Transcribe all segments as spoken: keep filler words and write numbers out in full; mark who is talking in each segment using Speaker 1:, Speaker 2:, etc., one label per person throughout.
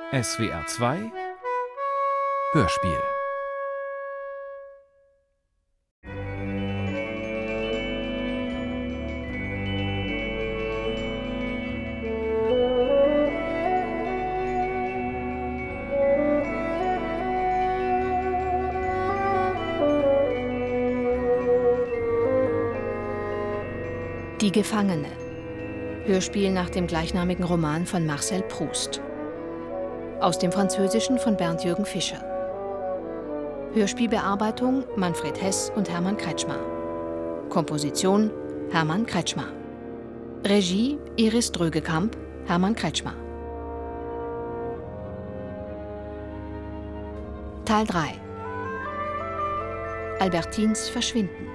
Speaker 1: S W R zwei Hörspiel.
Speaker 2: Die Gefangene. Hörspiel nach dem gleichnamigen Roman von Marcel Proust. Aus dem Französischen von Bernd-Jürgen Fischer. Hörspielbearbeitung Manfred Hess und Hermann Kretschmer. Komposition Hermann Kretschmer. Regie Iris Drögekamp, Hermann Kretschmer. Teil drei. Albertines Verschwinden.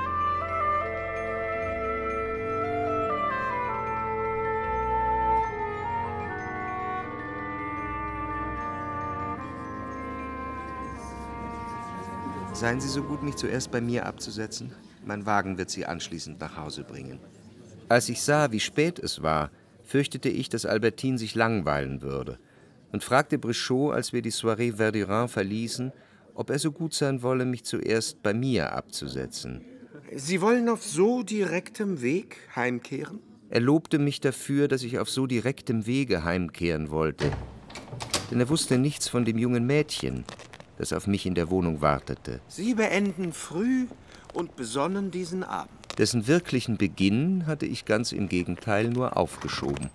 Speaker 3: Seien Sie so gut, mich zuerst bei mir abzusetzen? Mein Wagen wird Sie anschließend nach Hause bringen. Als ich sah, wie spät es war, fürchtete ich, dass Albertine sich langweilen würde und fragte Brichot, als wir die Soirée Verdurin verließen, ob er so gut sein wolle, mich zuerst bei mir abzusetzen.
Speaker 4: Sie wollen auf so direktem Weg heimkehren?
Speaker 3: Er lobte mich dafür, dass ich auf so direktem Wege heimkehren wollte, denn er wusste nichts von dem jungen Mädchen, das auf mich in der Wohnung wartete.
Speaker 4: Sie beenden früh und besonnen diesen Abend.
Speaker 3: Dessen wirklichen Beginn hatte ich ganz im Gegenteil nur aufgeschoben.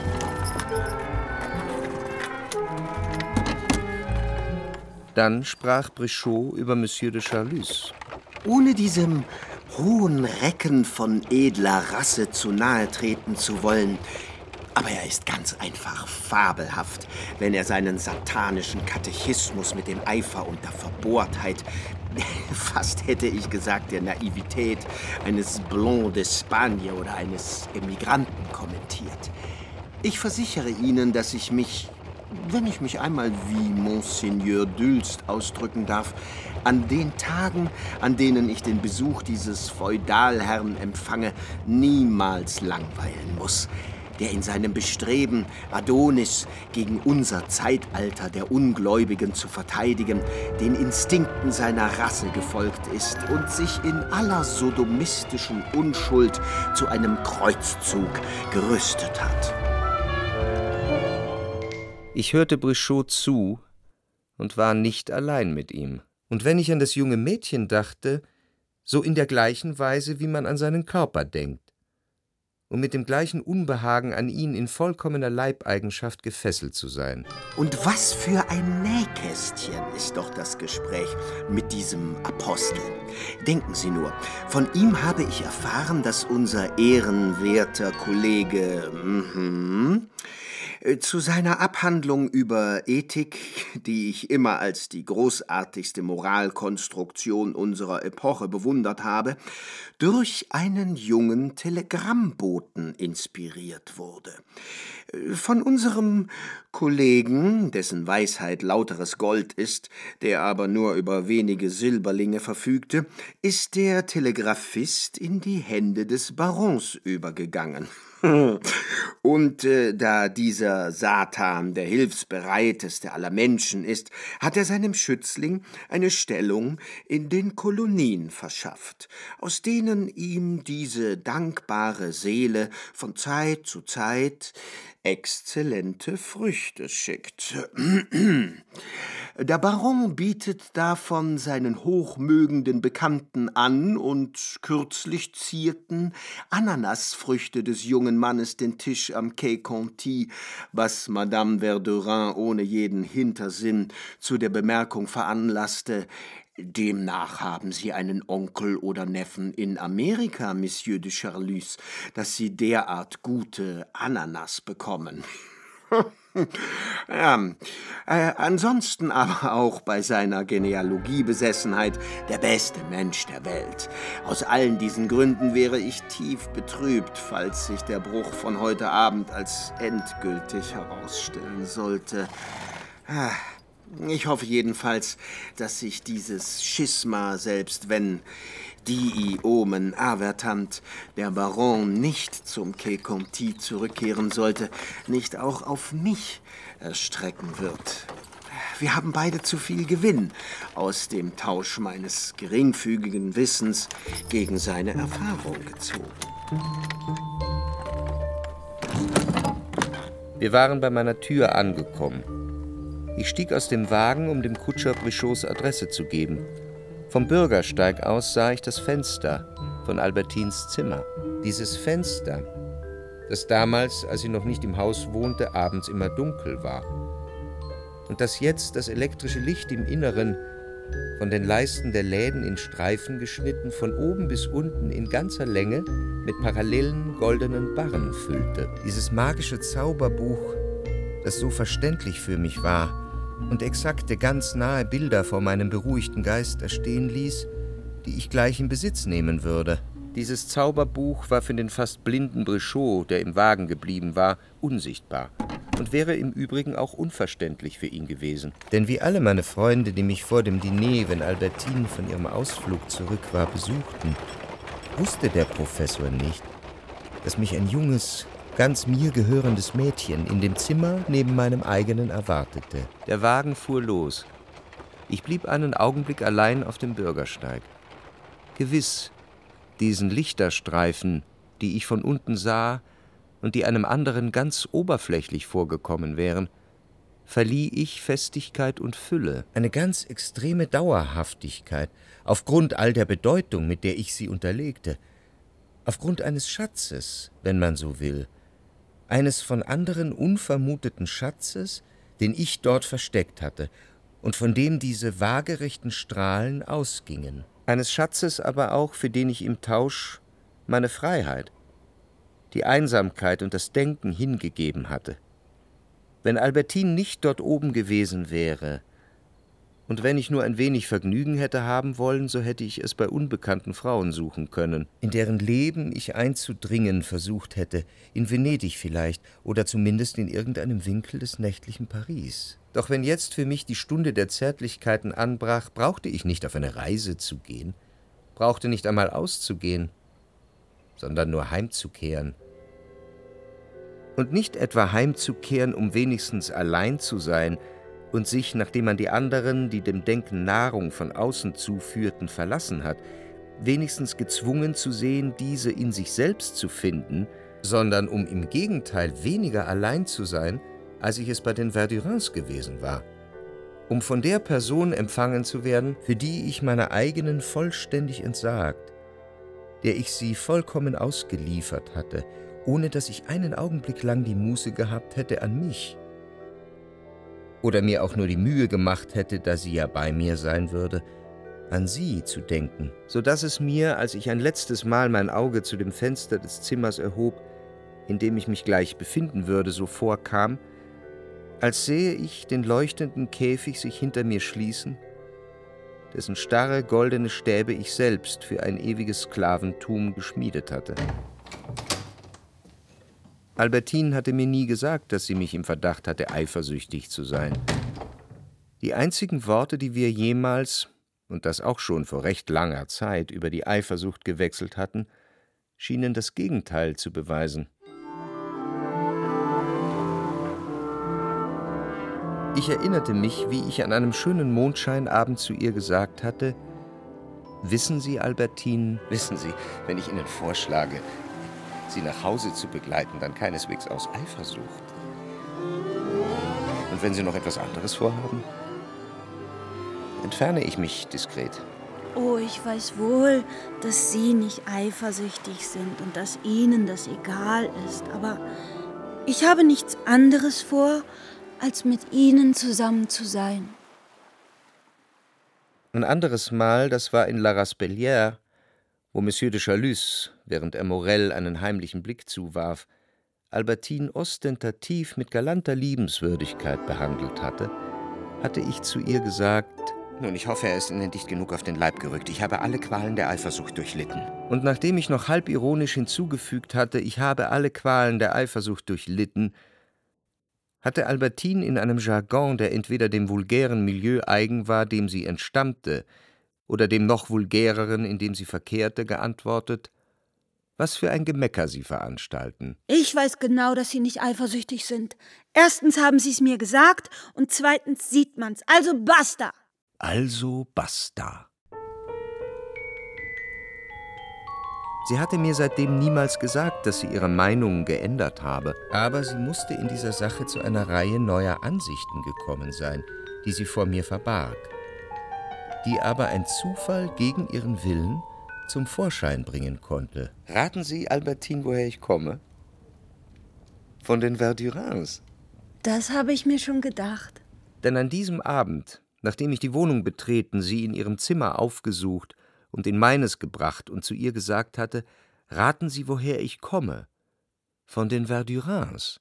Speaker 3: Dann sprach Brichot über Monsieur de Charlus.
Speaker 4: Ohne diesem hohen Recken von edler Rasse zu nahe treten zu wollen, aber er ist ganz einfach fabelhaft, wenn er seinen satanischen Katechismus mit dem Eifer und der Verbohrtheit, fast hätte ich gesagt der Naivität, eines Blond d'Espagne oder eines Emigranten kommentiert. Ich versichere Ihnen, dass ich mich, wenn ich mich einmal wie Monseigneur Dulst ausdrücken darf, an den Tagen, an denen ich den Besuch dieses Feudalherrn empfange, niemals langweilen muss, der in seinem Bestreben, Adonis gegen unser Zeitalter der Ungläubigen zu verteidigen, den Instinkten seiner Rasse gefolgt ist und sich in aller sodomistischen Unschuld zu einem Kreuzzug gerüstet hat.
Speaker 3: Ich hörte Brichot zu und war nicht allein mit ihm. Und wenn ich an das junge Mädchen dachte, so in der gleichen Weise, wie man an seinen Körper denkt, und mit dem gleichen Unbehagen an ihn in vollkommener Leibeigenschaft gefesselt zu sein.
Speaker 4: Und was für ein Nähkästchen ist doch das Gespräch mit diesem Apostel. Denken Sie nur, von ihm habe ich erfahren, dass unser ehrenwerter Kollege mhm, zu seiner Abhandlung über Ethik, die ich immer als die großartigste Moralkonstruktion unserer Epoche bewundert habe, durch einen jungen Telegrammboten inspiriert wurde. Von unserem Kollegen, dessen Weisheit lauteres Gold ist, der aber nur über wenige Silberlinge verfügte, ist der Telegraphist in die Hände des Barons übergegangen. Und äh, da dieser Satan der hilfsbereiteste aller Menschen ist, hat er seinem Schützling eine Stellung in den Kolonien verschafft, aus denen ihm diese dankbare Seele von Zeit zu Zeit exzellente Früchte schickt. Der Baron bietet davon seinen hochmögenden Bekannten an und kürzlich zierten Ananasfrüchte des jungen Mannes den Tisch am Quai Conti, was Madame Verdurin ohne jeden Hintersinn zu der Bemerkung veranlasste: Demnach haben Sie einen Onkel oder Neffen in Amerika, Monsieur de Charlus, dass Sie derart gute Ananas bekommen. Ja, äh, ansonsten aber auch bei seiner Genealogiebesessenheit der beste Mensch der Welt. Aus allen diesen Gründen wäre ich tief betrübt, falls sich der Bruch von heute Abend als endgültig herausstellen sollte. Ah, Ich hoffe jedenfalls, dass sich dieses Schisma, selbst wenn dii omen avertant der Baron nicht zum Quai Conti zurückkehren sollte, nicht auch auf mich erstrecken wird. Wir haben beide zu viel Gewinn aus dem Tausch meines geringfügigen Wissens gegen seine Erfahrung gezogen.
Speaker 3: Wir waren bei meiner Tür angekommen. Ich stieg aus dem Wagen, um dem Kutscher Brichots Adresse zu geben. Vom Bürgersteig aus sah ich das Fenster von Albertines Zimmer. Dieses Fenster, das damals, als sie noch nicht im Haus wohnte, abends immer dunkel war. Und das jetzt das elektrische Licht im Inneren, von den Leisten der Läden in Streifen geschnitten, von oben bis unten in ganzer Länge mit parallelen goldenen Barren füllte. Dieses magische Zauberbuch, das so verständlich für mich war und exakte, ganz nahe Bilder vor meinem beruhigten Geist erstehen ließ, die ich gleich in Besitz nehmen würde. Dieses Zauberbuch war für den fast blinden Brichot, der im Wagen geblieben war, unsichtbar und wäre im Übrigen auch unverständlich für ihn gewesen. Denn wie alle meine Freunde, die mich vor dem Diner, wenn Albertine von ihrem Ausflug zurück war, besuchten, wusste der Professor nicht, dass mich ein junges, ganz mir gehörendes Mädchen in dem Zimmer neben meinem eigenen erwartete. Der Wagen fuhr los. Ich blieb einen Augenblick allein auf dem Bürgersteig. Gewiss, diesen Lichterstreifen, die ich von unten sah und die einem anderen ganz oberflächlich vorgekommen wären, verlieh ich Festigkeit und Fülle, eine ganz extreme Dauerhaftigkeit, aufgrund all der Bedeutung, mit der ich sie unterlegte, aufgrund eines Schatzes, wenn man so will, eines von anderen unvermuteten Schatzes, den ich dort versteckt hatte und von dem diese waagerechten Strahlen ausgingen. Eines Schatzes aber auch, für den ich im Tausch meine Freiheit, die Einsamkeit und das Denken hingegeben hatte. Wenn Albertine nicht dort oben gewesen wäre, und wenn ich nur ein wenig Vergnügen hätte haben wollen, so hätte ich es bei unbekannten Frauen suchen können, in deren Leben ich einzudringen versucht hätte, in Venedig vielleicht, oder zumindest in irgendeinem Winkel des nächtlichen Paris. Doch wenn jetzt für mich die Stunde der Zärtlichkeiten anbrach, brauchte ich nicht auf eine Reise zu gehen, brauchte nicht einmal auszugehen, sondern nur heimzukehren. Und nicht etwa heimzukehren, um wenigstens allein zu sein und sich, nachdem man die anderen, die dem Denken Nahrung von außen zuführten, verlassen hat, wenigstens gezwungen zu sehen, diese in sich selbst zu finden, sondern um im Gegenteil weniger allein zu sein, als ich es bei den Verdurins gewesen war, um von der Person empfangen zu werden, für die ich meiner eigenen vollständig entsagt, der ich sie vollkommen ausgeliefert hatte, ohne dass ich einen Augenblick lang die Muße gehabt hätte an mich, oder mir auch nur die Mühe gemacht hätte, da sie ja bei mir sein würde, an sie zu denken, so dass es mir, als ich ein letztes Mal mein Auge zu dem Fenster des Zimmers erhob, in dem ich mich gleich befinden würde, so vorkam, als sähe ich den leuchtenden Käfig sich hinter mir schließen, dessen starre goldene Stäbe ich selbst für ein ewiges Sklaventum geschmiedet hatte. Albertine hatte mir nie gesagt, dass sie mich im Verdacht hatte, eifersüchtig zu sein. Die einzigen Worte, die wir jemals, und das auch schon vor recht langer Zeit, über die Eifersucht gewechselt hatten, schienen das Gegenteil zu beweisen. Ich erinnerte mich, wie ich an einem schönen Mondscheinabend zu ihr gesagt hatte: »Wissen Sie, Albertine, wissen Sie, wenn ich Ihnen vorschlage, Sie nach Hause zu begleiten, dann keineswegs aus Eifersucht. Und wenn Sie noch etwas anderes vorhaben, entferne ich mich diskret.«
Speaker 5: Oh, ich weiß wohl, dass Sie nicht eifersüchtig sind und dass Ihnen das egal ist, aber ich habe nichts anderes vor, als mit Ihnen zusammen zu sein.
Speaker 3: Ein anderes Mal, das war in La Raspellière, wo Monsieur de Chalus, während er Morel einen heimlichen Blick zuwarf, Albertine ostentativ mit galanter Liebenswürdigkeit behandelt hatte, hatte ich zu ihr gesagt: »Nun, ich hoffe, er ist Ihnen dicht genug auf den Leib gerückt. Ich habe alle Qualen der Eifersucht durchlitten.« Und nachdem ich noch halb ironisch hinzugefügt hatte, ich habe alle Qualen der Eifersucht durchlitten, Hatte Albertine in einem Jargon, der entweder dem vulgären Milieu eigen war, dem sie entstammte, oder dem noch vulgäreren, in dem sie verkehrte, geantwortet: Was für ein Gemecker Sie veranstalten.
Speaker 5: Ich weiß genau, dass Sie nicht eifersüchtig sind. Erstens haben Sie es mir gesagt und zweitens sieht man's. Also basta!
Speaker 3: Also basta. Sie hatte mir seitdem niemals gesagt, dass sie ihre Meinung geändert habe, aber sie musste in dieser Sache zu einer Reihe neuer Ansichten gekommen sein, die sie vor mir verbarg, die aber ein Zufall gegen ihren Willen zum Vorschein bringen konnte. Raten Sie, Albertine, woher ich komme? Von den Verdurins.
Speaker 5: Das habe ich mir schon gedacht.
Speaker 3: Denn an diesem Abend, nachdem ich die Wohnung betreten, sie in ihrem Zimmer aufgesucht und in meines gebracht und zu ihr gesagt hatte: Raten Sie, woher ich komme? Von den Verdurins.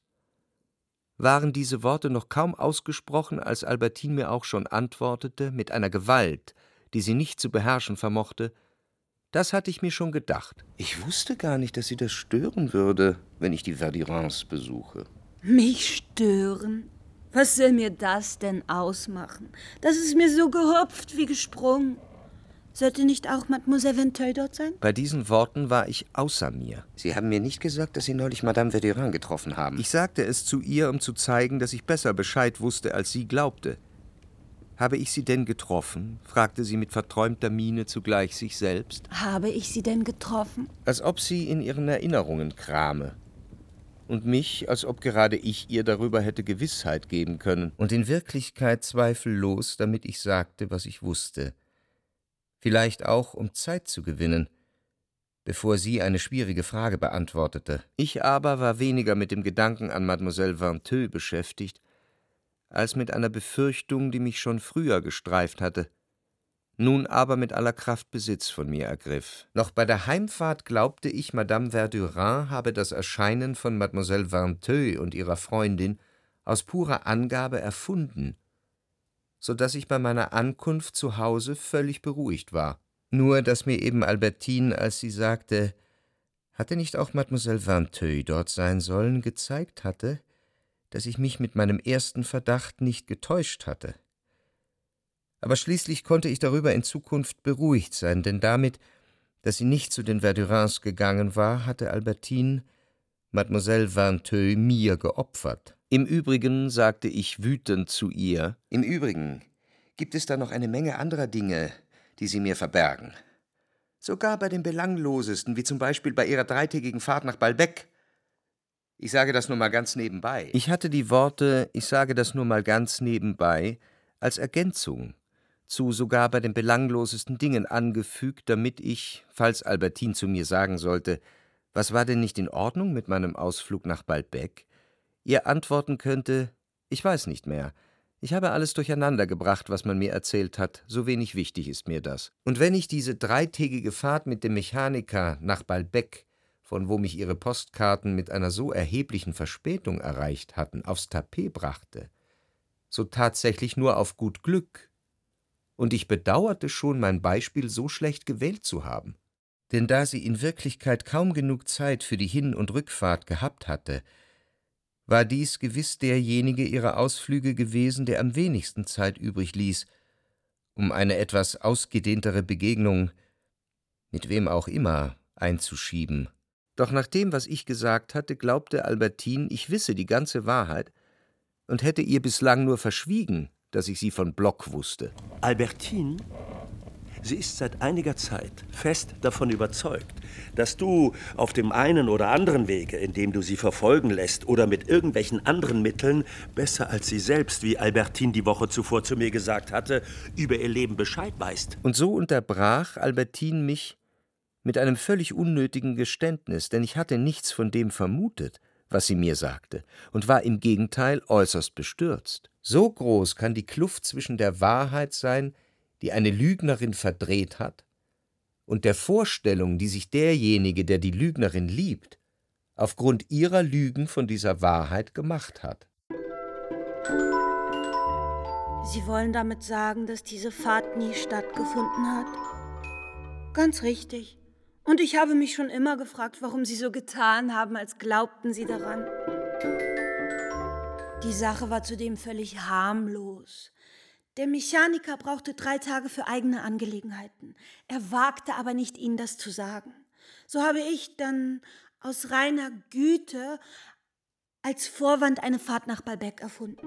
Speaker 3: Waren diese Worte noch kaum ausgesprochen, als Albertine mir auch schon antwortete, mit einer Gewalt, die sie nicht zu beherrschen vermochte: Das hatte ich mir schon gedacht. Ich wusste gar nicht, dass Sie das stören würde, wenn ich die Verdurins besuche.
Speaker 5: Mich stören? Was soll mir das denn ausmachen? Das ist mir so gehüpft wie gesprungen. Sollte nicht auch Mademoiselle Vinteuil dort sein?
Speaker 3: Bei diesen Worten war ich außer mir. Sie haben mir nicht gesagt, dass Sie neulich Madame Verdurin getroffen haben. Ich sagte es zu ihr, um zu zeigen, dass ich besser Bescheid wusste, als sie glaubte. Habe ich Sie denn getroffen? Fragte sie mit verträumter Miene zugleich sich selbst.
Speaker 5: Habe ich Sie denn getroffen?
Speaker 3: Als ob sie in ihren Erinnerungen krame. Und mich, als ob gerade ich ihr darüber hätte Gewissheit geben können. Und in Wirklichkeit zweifellos, damit ich sagte, was ich wusste. Vielleicht auch, um Zeit zu gewinnen, bevor sie eine schwierige Frage beantwortete. Ich aber war weniger mit dem Gedanken an Mademoiselle Vinteuil beschäftigt, als mit einer Befürchtung, die mich schon früher gestreift hatte, nun aber mit aller Kraft Besitz von mir ergriff. Noch bei der Heimfahrt glaubte ich, Madame Verdurin habe das Erscheinen von Mademoiselle Vinteuil und ihrer Freundin aus purer Angabe erfunden, so dass ich bei meiner Ankunft zu Hause völlig beruhigt war. Nur, dass mir eben Albertine, als sie sagte, hatte nicht auch Mademoiselle Vinteuil dort sein sollen, gezeigt hatte, dass ich mich mit meinem ersten Verdacht nicht getäuscht hatte. Aber schließlich konnte ich darüber in Zukunft beruhigt sein, denn damit, dass sie nicht zu den Verdurins gegangen war, hatte Albertine Mademoiselle Vinteuil mir geopfert. Im Übrigen, sagte ich wütend zu ihr, im Übrigen gibt es da noch eine Menge anderer Dinge, die Sie mir verbergen. Sogar bei den belanglosesten, wie zum Beispiel bei Ihrer dreitägigen Fahrt nach Balbec. Ich sage das nur mal ganz nebenbei. Ich hatte die Worte, ich sage das nur mal ganz nebenbei, als Ergänzung zu sogar bei den belanglosesten Dingen angefügt, damit ich, falls Albertine zu mir sagen sollte, was war denn nicht in Ordnung mit meinem Ausflug nach Balbec, ihr antworten könnte, ich weiß nicht mehr. Ich habe alles durcheinander gebracht, was man mir erzählt hat, so wenig wichtig ist mir das. Und wenn ich diese dreitägige Fahrt mit dem Mechaniker nach Balbec, von wo mich ihre Postkarten mit einer so erheblichen Verspätung erreicht hatten, aufs Tapet brachte, so tatsächlich nur auf gut Glück. Und ich bedauerte schon, mein Beispiel so schlecht gewählt zu haben. Denn da sie in Wirklichkeit kaum genug Zeit für die Hin- und Rückfahrt gehabt hatte, war dies gewiss derjenige ihrer Ausflüge gewesen, der am wenigsten Zeit übrig ließ, um eine etwas ausgedehntere Begegnung, mit wem auch immer, einzuschieben. Doch nach dem, was ich gesagt hatte, glaubte Albertine, ich wisse die ganze Wahrheit und hätte ihr bislang nur verschwiegen, dass ich sie von Block wusste.
Speaker 6: Albertine, sie ist seit einiger Zeit fest davon überzeugt, dass du auf dem einen oder anderen Wege, in dem du sie verfolgen lässt oder mit irgendwelchen anderen Mitteln, besser als sie selbst, wie Albertine die Woche zuvor zu mir gesagt hatte, über ihr Leben Bescheid weißt.
Speaker 3: Und so unterbrach Albertine mich mit einem völlig unnötigen Geständnis, denn ich hatte nichts von dem vermutet, was sie mir sagte, und war im Gegenteil äußerst bestürzt. So groß kann die Kluft zwischen der Wahrheit sein, die eine Lügnerin verdreht hat, und der Vorstellung, die sich derjenige, der die Lügnerin liebt, aufgrund ihrer Lügen von dieser Wahrheit gemacht hat.
Speaker 5: Sie wollen damit sagen, dass diese Fahrt nie stattgefunden hat? Ganz richtig. Und ich habe mich schon immer gefragt, warum Sie so getan haben, als glaubten Sie daran. Die Sache war zudem völlig harmlos. Der Mechaniker brauchte drei Tage für eigene Angelegenheiten. Er wagte aber nicht, ihnen das zu sagen. So habe ich dann aus reiner Güte als Vorwand eine Fahrt nach Balbec erfunden.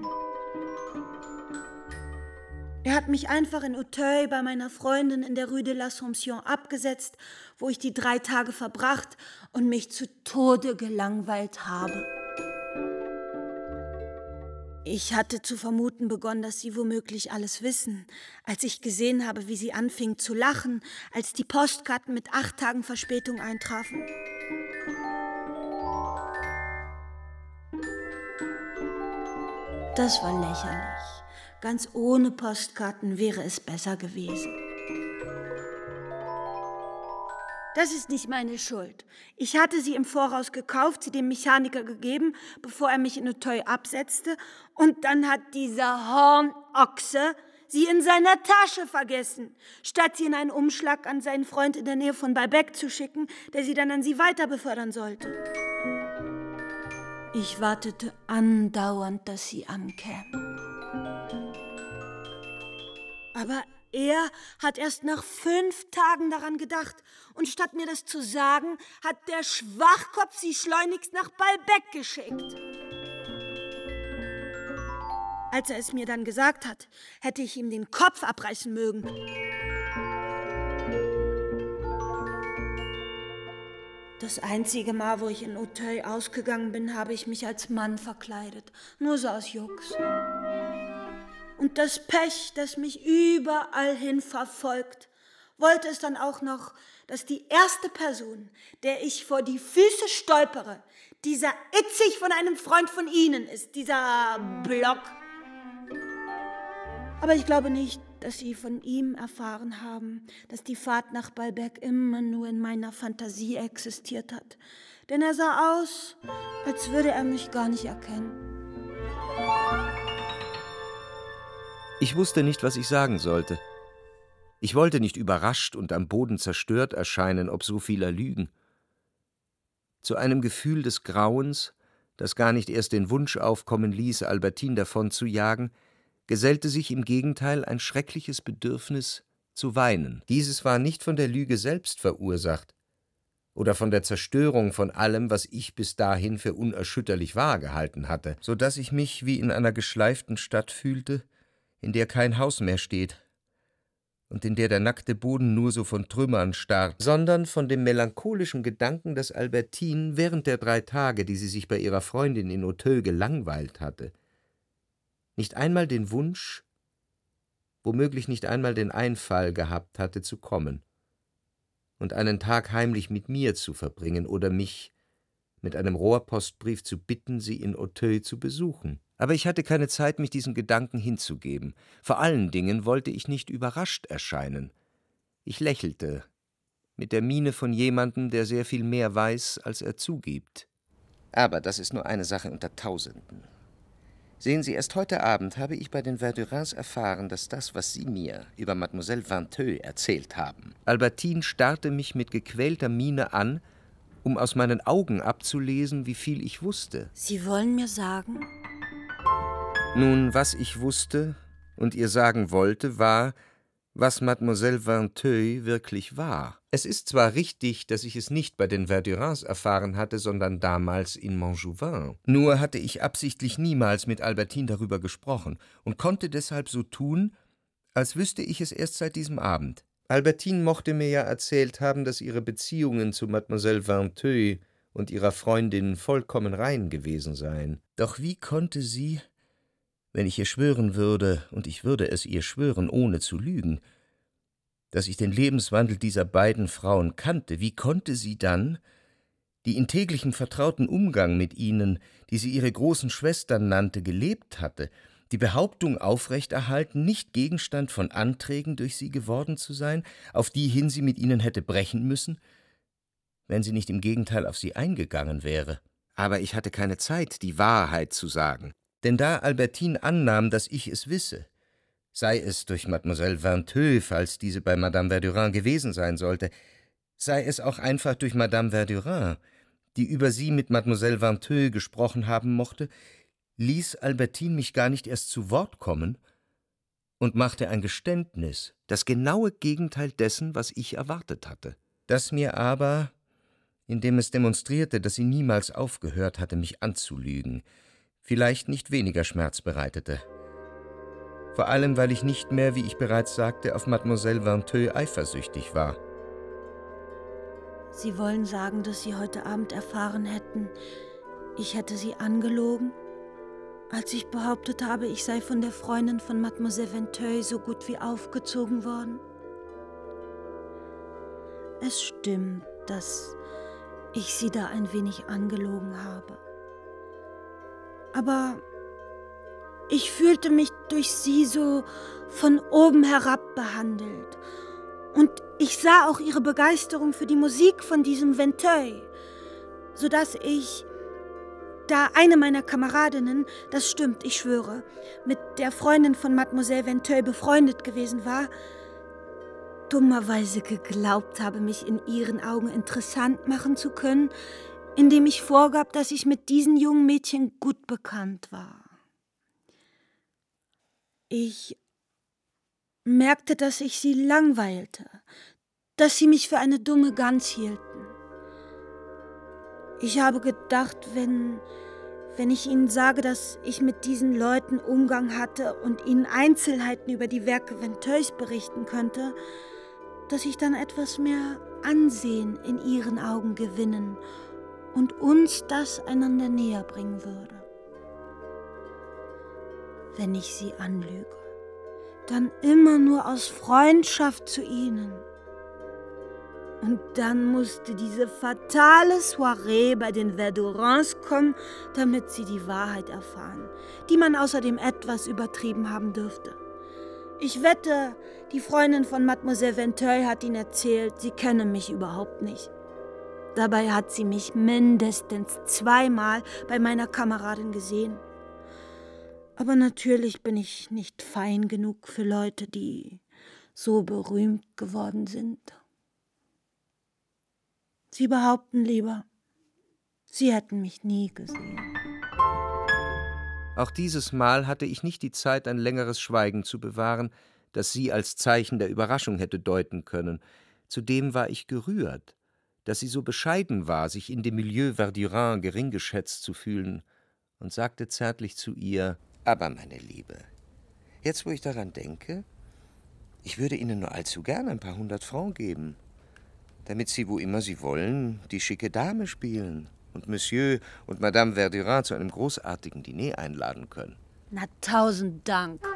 Speaker 5: Er hat mich einfach in Auteuil bei meiner Freundin in der Rue de l'Assomption abgesetzt, wo ich die drei Tage verbracht und mich zu Tode gelangweilt habe. Ich hatte zu vermuten begonnen, dass sie womöglich alles wissen, als ich gesehen habe, wie sie anfing zu lachen, als die Postkarten mit acht Tagen Verspätung eintrafen. Das war lächerlich. Ganz ohne Postkarten wäre es besser gewesen. Das ist nicht meine Schuld. Ich hatte sie im Voraus gekauft, sie dem Mechaniker gegeben, bevor er mich in Auteuil absetzte. Und dann hat dieser Hornochse sie in seiner Tasche vergessen, statt sie in einen Umschlag an seinen Freund in der Nähe von Balbec zu schicken, der sie dann an sie weiter befördern sollte. Ich wartete andauernd, dass sie ankäme. Aber er hat erst nach fünf Tagen daran gedacht und statt mir das zu sagen, hat der Schwachkopf sie schleunigst nach Balbec geschickt. Als er es mir dann gesagt hat, hätte ich ihm den Kopf abreißen mögen. Das einzige Mal, wo ich in Auteuil ausgegangen bin, habe ich mich als Mann verkleidet, nur so aus Jux. Und das Pech, das mich überall hin verfolgt, wollte es dann auch noch, dass die erste Person, der ich vor die Füße stolpere, dieser Itzig von einem Freund von Ihnen ist, dieser Block. Aber ich glaube nicht, dass Sie von ihm erfahren haben, dass die Fahrt nach Balbec immer nur in meiner Fantasie existiert hat. Denn er sah aus, als würde er mich gar nicht erkennen.
Speaker 3: Ich wusste nicht, was ich sagen sollte. Ich wollte nicht überrascht und am Boden zerstört erscheinen, ob so vieler Lügen. Zu einem Gefühl des Grauens, das gar nicht erst den Wunsch aufkommen ließ, Albertine davon zu jagen, gesellte sich im Gegenteil ein schreckliches Bedürfnis zu weinen. Dieses war nicht von der Lüge selbst verursacht oder von der Zerstörung von allem, was ich bis dahin für unerschütterlich wahr gehalten hatte, so dass ich mich wie in einer geschleiften Stadt fühlte, in der kein Haus mehr steht und in der der nackte Boden nur so von Trümmern starrt, sondern von dem melancholischen Gedanken, dass Albertine während der drei Tage, die sie sich bei ihrer Freundin in Auteuil gelangweilt hatte, nicht einmal den Wunsch, womöglich nicht einmal den Einfall gehabt hatte, zu kommen und einen Tag heimlich mit mir zu verbringen oder mich mit einem Rohrpostbrief zu bitten, sie in Auteuil zu besuchen. Aber ich hatte keine Zeit, mich diesen Gedanken hinzugeben. Vor allen Dingen wollte ich nicht überrascht erscheinen. Ich lächelte, mit der Miene von jemandem, der sehr viel mehr weiß, als er zugibt. Aber das ist nur eine Sache unter Tausenden. Sehen Sie, erst heute Abend habe ich bei den Verdurins erfahren, dass das, was Sie mir über Mademoiselle Vinteuil erzählt haben. Albertine starrte mich mit gequälter Miene an, um aus meinen Augen abzulesen, wie viel ich wusste.
Speaker 5: Sie wollen mir sagen?
Speaker 3: Nun, was ich wusste und ihr sagen wollte, war, was Mademoiselle Vinteuil wirklich war. Es ist zwar richtig, dass ich es nicht bei den Verdurins erfahren hatte, sondern damals in Montjouvin. Nur hatte ich absichtlich niemals mit Albertine darüber gesprochen und konnte deshalb so tun, als wüsste ich es erst seit diesem Abend. Albertine mochte mir ja erzählt haben, dass ihre Beziehungen zu Mademoiselle Vinteuil und ihrer Freundin vollkommen rein gewesen seien. Doch wie konnte sie, wenn ich ihr schwören würde, und ich würde es ihr schwören, ohne zu lügen, dass ich den Lebenswandel dieser beiden Frauen kannte, wie konnte sie dann, die in täglichem vertrauten Umgang mit ihnen, die sie ihre großen Schwestern nannte, gelebt hatte, die Behauptung aufrechterhalten, nicht Gegenstand von Anträgen durch sie geworden zu sein, auf die hin sie mit ihnen hätte brechen müssen, wenn sie nicht im Gegenteil auf sie eingegangen wäre. Aber ich hatte keine Zeit, die Wahrheit zu sagen. Denn da Albertine annahm, dass ich es wisse, sei es durch Mademoiselle Vinteuil, falls diese bei Madame Verdurin gewesen sein sollte, sei es auch einfach durch Madame Verdurin, die über sie mit Mademoiselle Vinteuil gesprochen haben mochte, ließ Albertine mich gar nicht erst zu Wort kommen und machte ein Geständnis, das genaue Gegenteil dessen, was ich erwartet hatte, das mir aber, indem es demonstrierte, dass sie niemals aufgehört hatte, mich anzulügen, vielleicht nicht weniger Schmerz bereitete. Vor allem, weil ich nicht mehr, wie ich bereits sagte, auf Mademoiselle Vinteuil eifersüchtig war.
Speaker 5: Sie wollen sagen, dass Sie heute Abend erfahren hätten, ich hätte Sie angelogen, als ich behauptet habe, ich sei von der Freundin von Mademoiselle Vinteuil so gut wie aufgezogen worden? Es stimmt, dass ich Sie da ein wenig angelogen habe. Aber ich fühlte mich durch Sie so von oben herab behandelt. Und ich sah auch Ihre Begeisterung für die Musik von diesem Vinteuil, sodass ich, da eine meiner Kameradinnen, das stimmt, ich schwöre, mit der Freundin von Mademoiselle Vinteuil befreundet gewesen war, dummerweise geglaubt habe, mich in ihren Augen interessant machen zu können, indem ich vorgab, dass ich mit diesen jungen Mädchen gut bekannt war. Ich merkte, dass ich sie langweilte, dass sie mich für eine dumme Gans hielten. Ich habe gedacht, wenn, wenn ich ihnen sage, dass ich mit diesen Leuten Umgang hatte und ihnen Einzelheiten über die Werke Vinteuils berichten könnte, dass ich dann etwas mehr Ansehen in ihren Augen gewinnen und uns das einander näher bringen würde. Wenn ich sie anlüge, dann immer nur aus Freundschaft zu ihnen. Und dann musste diese fatale Soiree bei den Verdurins kommen, damit sie die Wahrheit erfahren, die man außerdem etwas übertrieben haben dürfte. Ich wette, die Freundin von Mademoiselle Vinteuil hat ihnen erzählt, sie kenne mich überhaupt nicht. Dabei hat sie mich mindestens zweimal bei meiner Kameradin gesehen. Aber natürlich bin ich nicht fein genug für Leute, die so berühmt geworden sind. Sie behaupten lieber, sie hätten mich nie gesehen.
Speaker 3: Auch dieses Mal hatte ich nicht die Zeit, ein längeres Schweigen zu bewahren, das sie als Zeichen der Überraschung hätte deuten können. Zudem war ich gerührt, dass sie so bescheiden war, sich in dem Milieu Verdurin gering geschätzt zu fühlen, und sagte zärtlich zu ihr: »Aber, meine Liebe, jetzt, wo ich daran denke, ich würde Ihnen nur allzu gern ein paar hundert Francs geben, damit Sie, wo immer Sie wollen, die schicke Dame spielen und Monsieur und Madame Verdurin zu einem großartigen Diner einladen können.«
Speaker 5: Na, tausend Dank.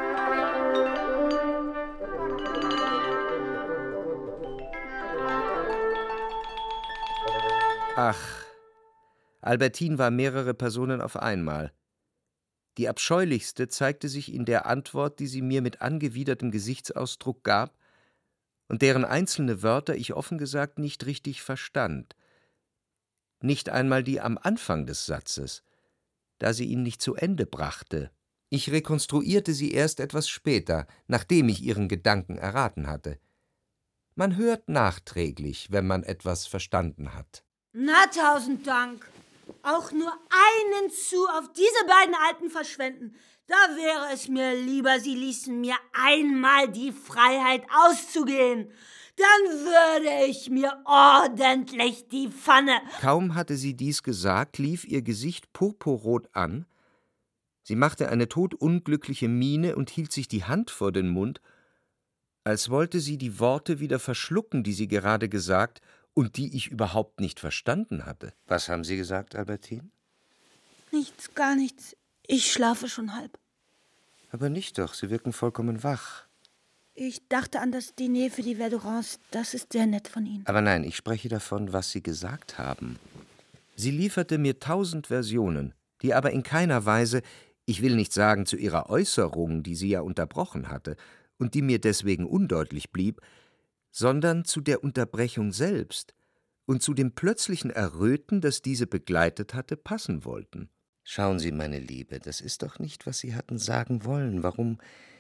Speaker 3: Ach, Albertine war mehrere Personen auf einmal. Die abscheulichste zeigte sich in der Antwort, die sie mir mit angewidertem Gesichtsausdruck gab und deren einzelne Wörter ich offen gesagt nicht richtig verstand. Nicht einmal die am Anfang des Satzes, da sie ihn nicht zu Ende brachte. Ich rekonstruierte sie erst etwas später, nachdem ich ihren Gedanken erraten hatte. Man hört nachträglich, wenn man etwas verstanden hat.
Speaker 5: Na, tausend Dank. Auch nur einen Sou auf diese beiden Alten verschwenden. Da wäre es mir lieber, sie ließen mir einmal die Freiheit auszugehen. Dann würde ich mir ordentlich die Pfanne...
Speaker 3: Kaum hatte sie dies gesagt, lief ihr Gesicht purpurrot an. Sie machte eine todunglückliche Miene und hielt sich die Hand vor den Mund, als wollte sie die Worte wieder verschlucken, die sie gerade gesagt und die ich überhaupt nicht verstanden hatte. Was haben Sie gesagt, Albertine?
Speaker 5: Nichts, gar nichts. Ich schlafe schon halb.
Speaker 3: Aber nicht doch, Sie wirken vollkommen wach.
Speaker 5: Ich dachte an das Diner für die Verdurins. Das ist sehr nett von Ihnen.
Speaker 3: Aber nein, ich spreche davon, was Sie gesagt haben. Sie lieferte mir tausend Versionen, die aber in keiner Weise, ich will nicht sagen zu ihrer Äußerung, die sie ja unterbrochen hatte und die mir deswegen undeutlich blieb, sondern zu der Unterbrechung selbst und zu dem plötzlichen Erröten, das diese begleitet hatte, passen wollten. Schauen Sie, meine Liebe, das ist doch nicht, was Sie hatten sagen wollen. Warum,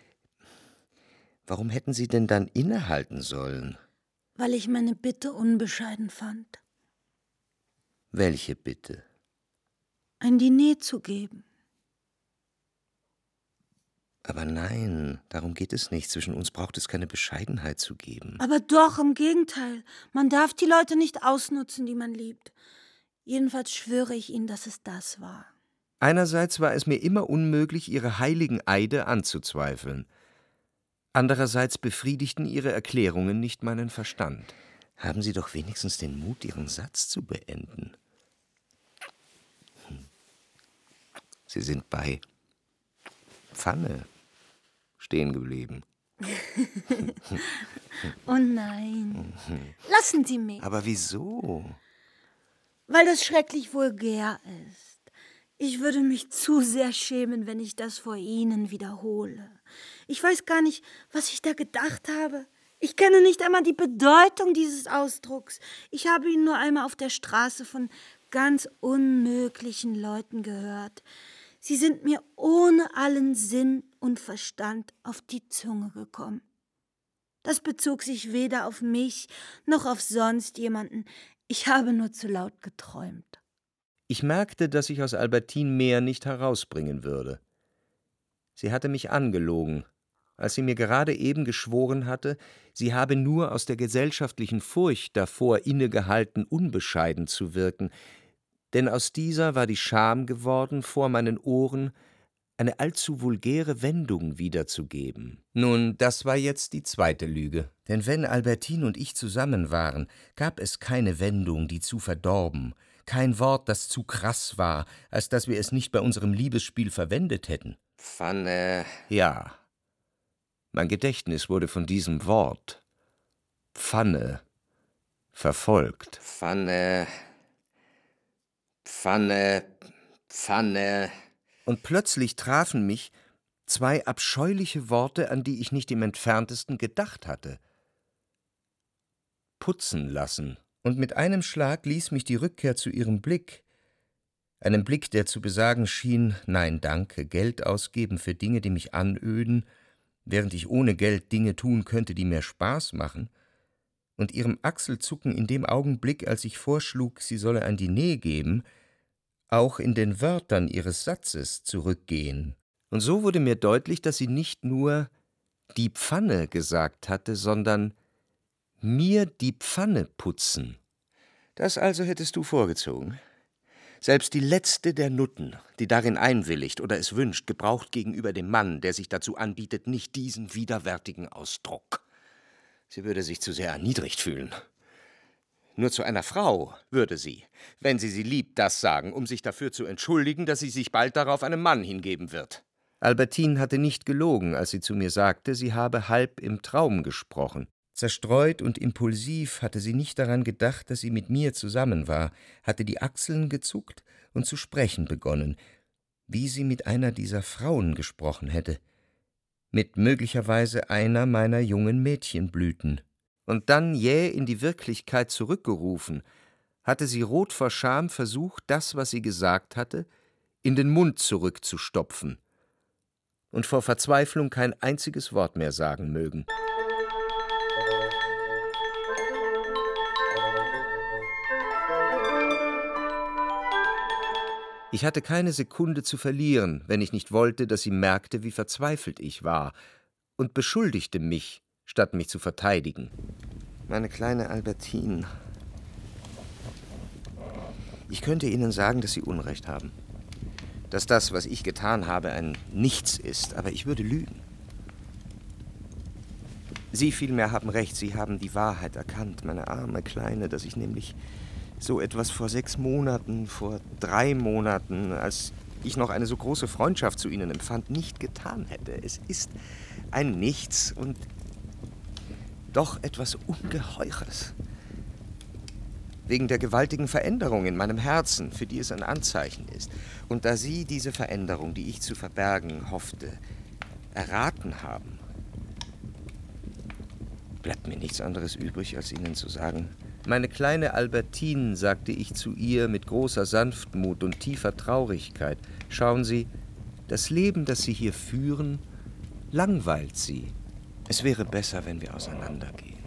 Speaker 3: warum hätten Sie denn dann innehalten sollen?
Speaker 5: Weil ich meine Bitte unbescheiden fand.
Speaker 3: Welche Bitte?
Speaker 5: Ein Diner zu geben.
Speaker 3: Aber nein, darum geht es nicht. Zwischen uns braucht es keine Bescheidenheit zu geben.
Speaker 5: Aber doch, im Gegenteil. Man darf die Leute nicht ausnutzen, die man liebt. Jedenfalls schwöre ich Ihnen, dass es das war.
Speaker 3: Einerseits war es mir immer unmöglich, Ihre heiligen Eide anzuzweifeln. Andererseits befriedigten Ihre Erklärungen nicht meinen Verstand. Haben Sie doch wenigstens den Mut, Ihren Satz zu beenden. Hm. Sie sind bei Pfanne stehen geblieben.
Speaker 5: Oh nein. Lassen Sie mich.
Speaker 3: Aber wieso?
Speaker 5: Weil das schrecklich vulgär ist. Ich würde mich zu sehr schämen, wenn ich das vor Ihnen wiederhole. Ich weiß gar nicht, was ich da gedacht habe. Ich kenne nicht einmal die Bedeutung dieses Ausdrucks. Ich habe ihn nur einmal auf der Straße von ganz unmöglichen Leuten gehört. Sie sind mir ohne allen Sinn und Verstand auf die Zunge gekommen. Das bezog sich weder auf mich noch auf sonst jemanden. Ich habe nur zu laut geträumt.
Speaker 3: Ich merkte, dass ich aus Albertine mehr nicht herausbringen würde. Sie hatte mich angelogen, als sie mir gerade eben geschworen hatte, sie habe nur aus der gesellschaftlichen Furcht davor innegehalten, unbescheiden zu wirken, denn aus dieser war die Scham geworden, vor meinen Ohren eine allzu vulgäre Wendung wiederzugeben. Nun, das war jetzt die zweite Lüge. Denn wenn Albertine und ich zusammen waren, gab es keine Wendung, die zu verdorben, kein Wort, das zu krass war, als dass wir es nicht bei unserem Liebesspiel verwendet hätten. Pfanne. Ja. Mein Gedächtnis wurde von diesem Wort, Pfanne, verfolgt. Pfanne, Pfanne, Pfanne. Und plötzlich trafen mich zwei abscheuliche Worte, an die ich nicht im entferntesten gedacht hatte. Putzen lassen. Und mit einem Schlag ließ mich die Rückkehr zu ihrem Blick, einem Blick, der zu besagen schien, nein, danke, Geld ausgeben für Dinge, die mich anöden, während ich ohne Geld Dinge tun könnte, die mir Spaß machen, und ihrem Achselzucken in dem Augenblick, als ich vorschlug, sie solle ein Diner geben, auch in den Wörtern ihres Satzes zurückgehen. Und so wurde mir deutlich, dass sie nicht nur die Pfanne gesagt hatte, sondern mir die Pfanne putzen. Das also hättest du vorgezogen? Selbst die letzte der Nutten, die darin einwilligt oder es wünscht, gebraucht gegenüber dem Mann, der sich dazu anbietet, nicht diesen widerwärtigen Ausdruck. Sie würde sich zu sehr erniedrigt fühlen. Nur zu einer Frau würde sie, wenn sie sie liebt, das sagen, um sich dafür zu entschuldigen, dass sie sich bald darauf einem Mann hingeben wird. Albertine hatte nicht gelogen, als sie zu mir sagte, sie habe halb im Traum gesprochen. Zerstreut und impulsiv hatte sie nicht daran gedacht, dass sie mit mir zusammen war, hatte die Achseln gezuckt und zu sprechen begonnen, wie sie mit einer dieser Frauen gesprochen hätte, mit möglicherweise einer meiner jungen Mädchenblüten. Und dann jäh in die Wirklichkeit zurückgerufen, hatte sie rot vor Scham versucht, das, was sie gesagt hatte, in den Mund zurückzustopfen und vor Verzweiflung kein einziges Wort mehr sagen mögen. Ich hatte keine Sekunde zu verlieren, wenn ich nicht wollte, dass sie merkte, wie verzweifelt ich war, und beschuldigte mich, statt mich zu verteidigen. Meine kleine Albertine. Ich könnte Ihnen sagen, dass Sie Unrecht haben. Dass das, was ich getan habe, ein Nichts ist, aber ich würde lügen. Sie vielmehr haben recht, Sie haben die Wahrheit erkannt, meine arme Kleine, dass ich nämlich so etwas vor sechs Monaten, vor drei Monaten, als ich noch eine so große Freundschaft zu Ihnen empfand, nicht getan hätte. Es ist ein Nichts und doch etwas Ungeheures. Wegen der gewaltigen Veränderung in meinem Herzen, für die es ein Anzeichen ist. Und da Sie diese Veränderung, die ich zu verbergen hoffte, erraten haben, bleibt mir nichts anderes übrig, als Ihnen zu sagen: Meine kleine Albertine, sagte ich zu ihr mit großer Sanftmut und tiefer Traurigkeit, schauen Sie, das Leben, das Sie hier führen, langweilt Sie. Es wäre besser, wenn wir auseinandergehen.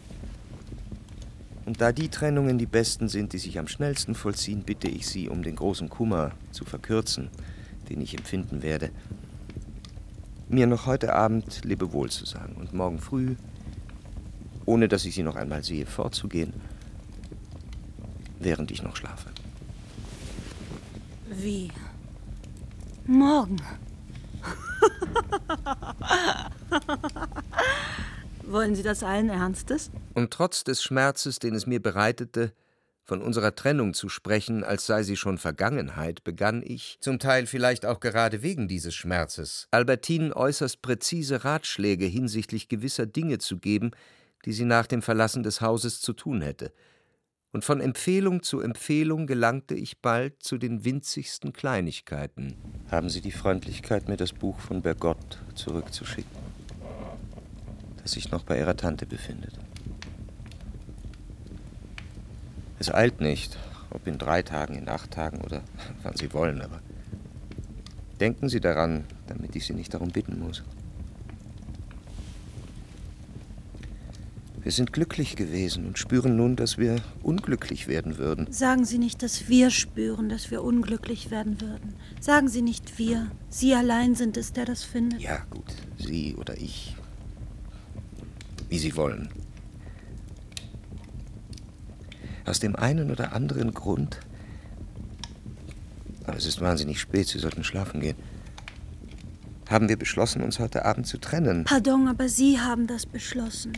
Speaker 3: Und da die Trennungen die besten sind, die sich am schnellsten vollziehen, bitte ich Sie, um den großen Kummer zu verkürzen, den ich empfinden werde, mir noch heute Abend Lebewohl zu sagen und morgen früh, ohne dass ich Sie noch einmal sehe, fortzugehen, während ich noch schlafe.
Speaker 5: Wie? Morgen? Wollen Sie das allen Ernstes?
Speaker 3: Und trotz des Schmerzes, den es mir bereitete, von unserer Trennung zu sprechen, als sei sie schon Vergangenheit, begann ich, zum Teil vielleicht auch gerade wegen dieses Schmerzes, Albertinen äußerst präzise Ratschläge hinsichtlich gewisser Dinge zu geben, die sie nach dem Verlassen des Hauses zu tun hätte. Und von Empfehlung zu Empfehlung gelangte ich bald zu den winzigsten Kleinigkeiten. Haben Sie die Freundlichkeit, mir das Buch von Bergotte zurückzuschicken, das sich noch bei Ihrer Tante befindet? Es eilt nicht, ob in drei Tagen, in acht Tagen oder wann Sie wollen, aber denken Sie daran, damit ich Sie nicht darum bitten muss. Wir sind glücklich gewesen und spüren nun, dass wir unglücklich werden würden.
Speaker 5: Sagen Sie nicht, dass wir spüren, dass wir unglücklich werden würden. Sagen Sie nicht wir. Sie allein sind es, der das findet.
Speaker 3: Ja, gut, Sie oder ich. Wie Sie wollen. Aus dem einen oder anderen Grund, aber es ist wahnsinnig spät, Sie sollten schlafen gehen, haben wir beschlossen, uns heute Abend zu trennen.
Speaker 5: Pardon, aber Sie haben das beschlossen.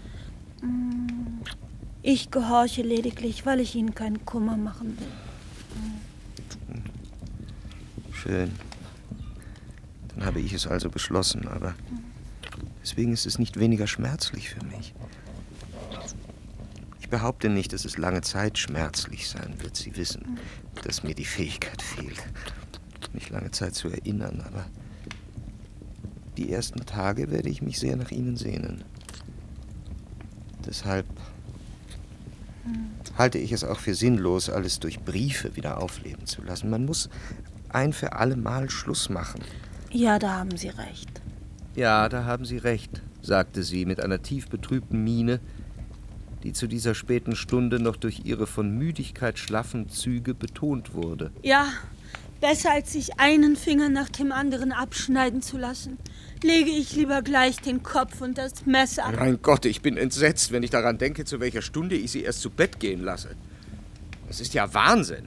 Speaker 5: Ich gehorche lediglich, weil ich Ihnen keinen Kummer machen will.
Speaker 3: Schön. Dann habe ich es also beschlossen, aber deswegen ist es nicht weniger schmerzlich für mich. Ich behaupte nicht, dass es lange Zeit schmerzlich sein wird. Sie wissen, dass mir die Fähigkeit fehlt, mich lange Zeit zu erinnern, aber die ersten Tage werde ich mich sehr nach Ihnen sehnen. Deshalb halte ich es auch für sinnlos, alles durch Briefe wieder aufleben zu lassen. Man muss ein für alle Mal Schluss machen.
Speaker 5: Ja, da haben Sie recht.
Speaker 3: Ja, da haben Sie recht, sagte sie mit einer tief betrübten Miene, die zu dieser späten Stunde noch durch ihre von Müdigkeit schlaffen Züge betont wurde.
Speaker 5: Ja, besser als sich einen Finger nach dem anderen abschneiden zu lassen, lege ich lieber gleich den Kopf und das Messer.
Speaker 3: Mein Gott, ich bin entsetzt, wenn ich daran denke, zu welcher Stunde ich sie erst zu Bett gehen lasse. Das ist ja Wahnsinn.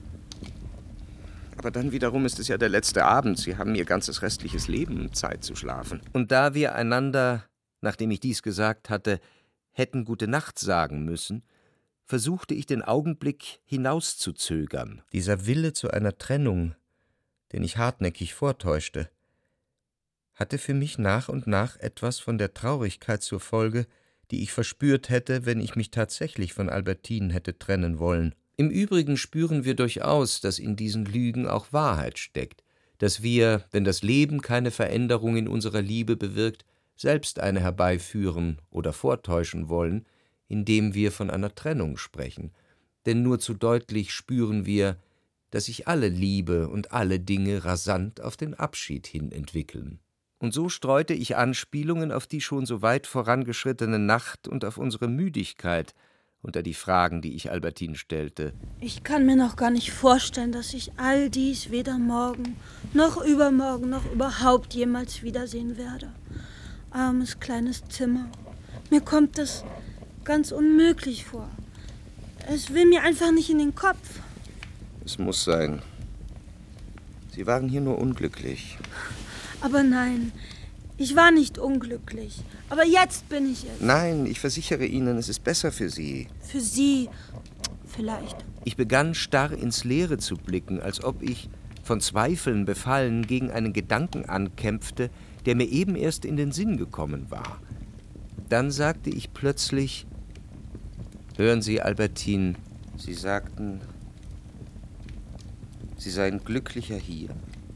Speaker 3: Aber dann wiederum ist es ja der letzte Abend. Sie haben ihr ganzes restliches Leben Zeit zu schlafen. Und da wir einander, nachdem ich dies gesagt hatte, hätten Gute Nacht sagen müssen, versuchte ich den Augenblick hinauszuzögern. Dieser Wille zu einer Trennung, den ich hartnäckig vortäuschte, hatte für mich nach und nach etwas von der Traurigkeit zur Folge, die ich verspürt hätte, wenn ich mich tatsächlich von Albertine hätte trennen wollen. Im Übrigen spüren wir durchaus, dass in diesen Lügen auch Wahrheit steckt, dass wir, wenn das Leben keine Veränderung in unserer Liebe bewirkt, selbst eine herbeiführen oder vortäuschen wollen, indem wir von einer Trennung sprechen. Denn nur zu deutlich spüren wir, dass sich alle Liebe und alle Dinge rasant auf den Abschied hin entwickeln. Und so streute ich Anspielungen auf die schon so weit vorangeschrittene Nacht und auf unsere Müdigkeit unter die Fragen, die ich Albertine stellte.
Speaker 5: Ich kann mir noch gar nicht vorstellen, dass ich all dies weder morgen, noch übermorgen, noch überhaupt jemals wiedersehen werde. Armes kleines Zimmer. Mir kommt das ganz unmöglich vor. Es will mir einfach nicht in den Kopf.
Speaker 3: Es muss sein. Sie waren hier nur unglücklich.
Speaker 5: Aber nein, ich war nicht unglücklich. Aber jetzt bin ich es.
Speaker 3: Nein, ich versichere Ihnen, es ist besser für Sie.
Speaker 5: Für Sie vielleicht.
Speaker 3: Ich begann starr ins Leere zu blicken, als ob ich, von Zweifeln befallen, gegen einen Gedanken ankämpfte, der mir eben erst in den Sinn gekommen war. Dann sagte ich plötzlich: Hören Sie, Albertine, Sie sagten, Sie seien glücklicher hier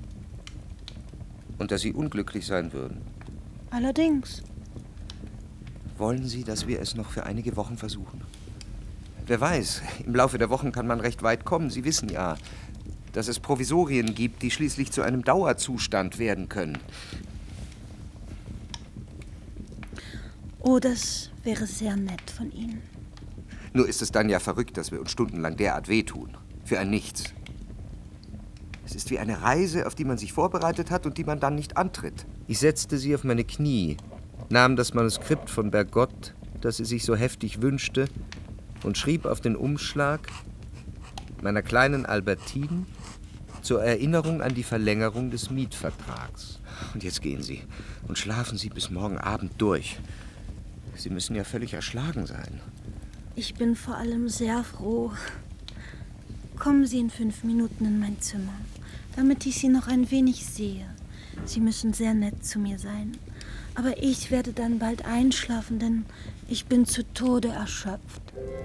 Speaker 3: und dass Sie unglücklich sein würden.
Speaker 5: Allerdings.
Speaker 3: Wollen Sie, dass wir es noch für einige Wochen versuchen? Wer weiß, im Laufe der Wochen kann man recht weit kommen. Sie wissen ja, dass es Provisorien gibt, die schließlich zu einem Dauerzustand werden können.
Speaker 5: Oh, das wäre sehr nett von Ihnen.
Speaker 3: Nur ist es dann ja verrückt, dass wir uns stundenlang derart wehtun. Für ein Nichts. Es ist wie eine Reise, auf die man sich vorbereitet hat und die man dann nicht antritt. Ich setzte sie auf meine Knie, nahm das Manuskript von Bergotte, das sie sich so heftig wünschte, und schrieb auf den Umschlag meiner kleinen Albertine zur Erinnerung an die Verlängerung des Mietvertrags. Und jetzt gehen Sie und schlafen Sie bis morgen Abend durch. Sie müssen ja völlig erschlagen sein.
Speaker 5: Ich bin vor allem sehr froh. Kommen Sie in fünf Minuten in mein Zimmer, damit ich Sie noch ein wenig sehe. Sie müssen sehr nett zu mir sein. Aber ich werde dann bald einschlafen, denn ich bin zu Tode erschöpft.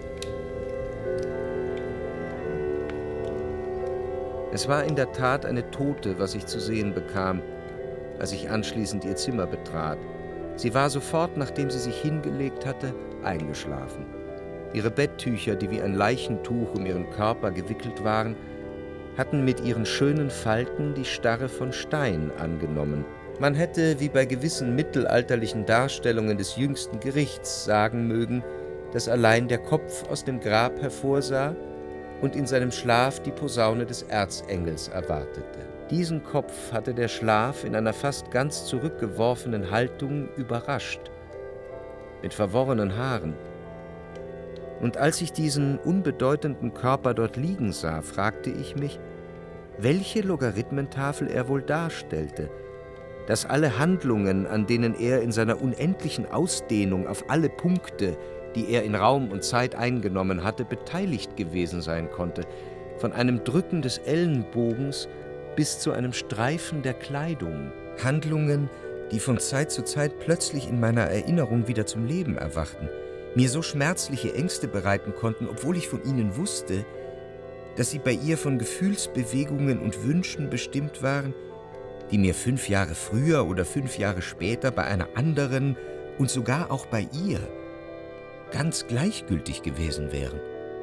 Speaker 3: Es war in der Tat eine Tote, was ich zu sehen bekam, als ich anschließend ihr Zimmer betrat. Sie war sofort, nachdem sie sich hingelegt hatte, eingeschlafen. Ihre Betttücher, die wie ein Leichentuch um ihren Körper gewickelt waren, hatten mit ihren schönen Falten die Starre von Stein angenommen. Man hätte, wie bei gewissen mittelalterlichen Darstellungen des jüngsten Gerichts, sagen mögen, dass allein der Kopf aus dem Grab hervorsah und in seinem Schlaf die Posaune des Erzengels erwartete. Diesen Kopf hatte der Schlaf in einer fast ganz zurückgeworfenen Haltung überrascht, mit verworrenen Haaren. Und als ich diesen unbedeutenden Körper dort liegen sah, fragte ich mich, welche Logarithmentafel er wohl darstellte, dass alle Handlungen, an denen er in seiner unendlichen Ausdehnung auf alle Punkte, die er in Raum und Zeit eingenommen hatte, beteiligt gewesen sein konnte, von einem Drücken des Ellenbogens bis zu einem Streifen der Kleidung. Handlungen, die von Zeit zu Zeit plötzlich in meiner Erinnerung wieder zum Leben erwachten, mir so schmerzliche Ängste bereiten konnten, obwohl ich von ihnen wusste, dass sie bei ihr von Gefühlsbewegungen und Wünschen bestimmt waren, die mir fünf Jahre früher oder fünf Jahre später bei einer anderen und sogar auch bei ihr ganz gleichgültig gewesen wären.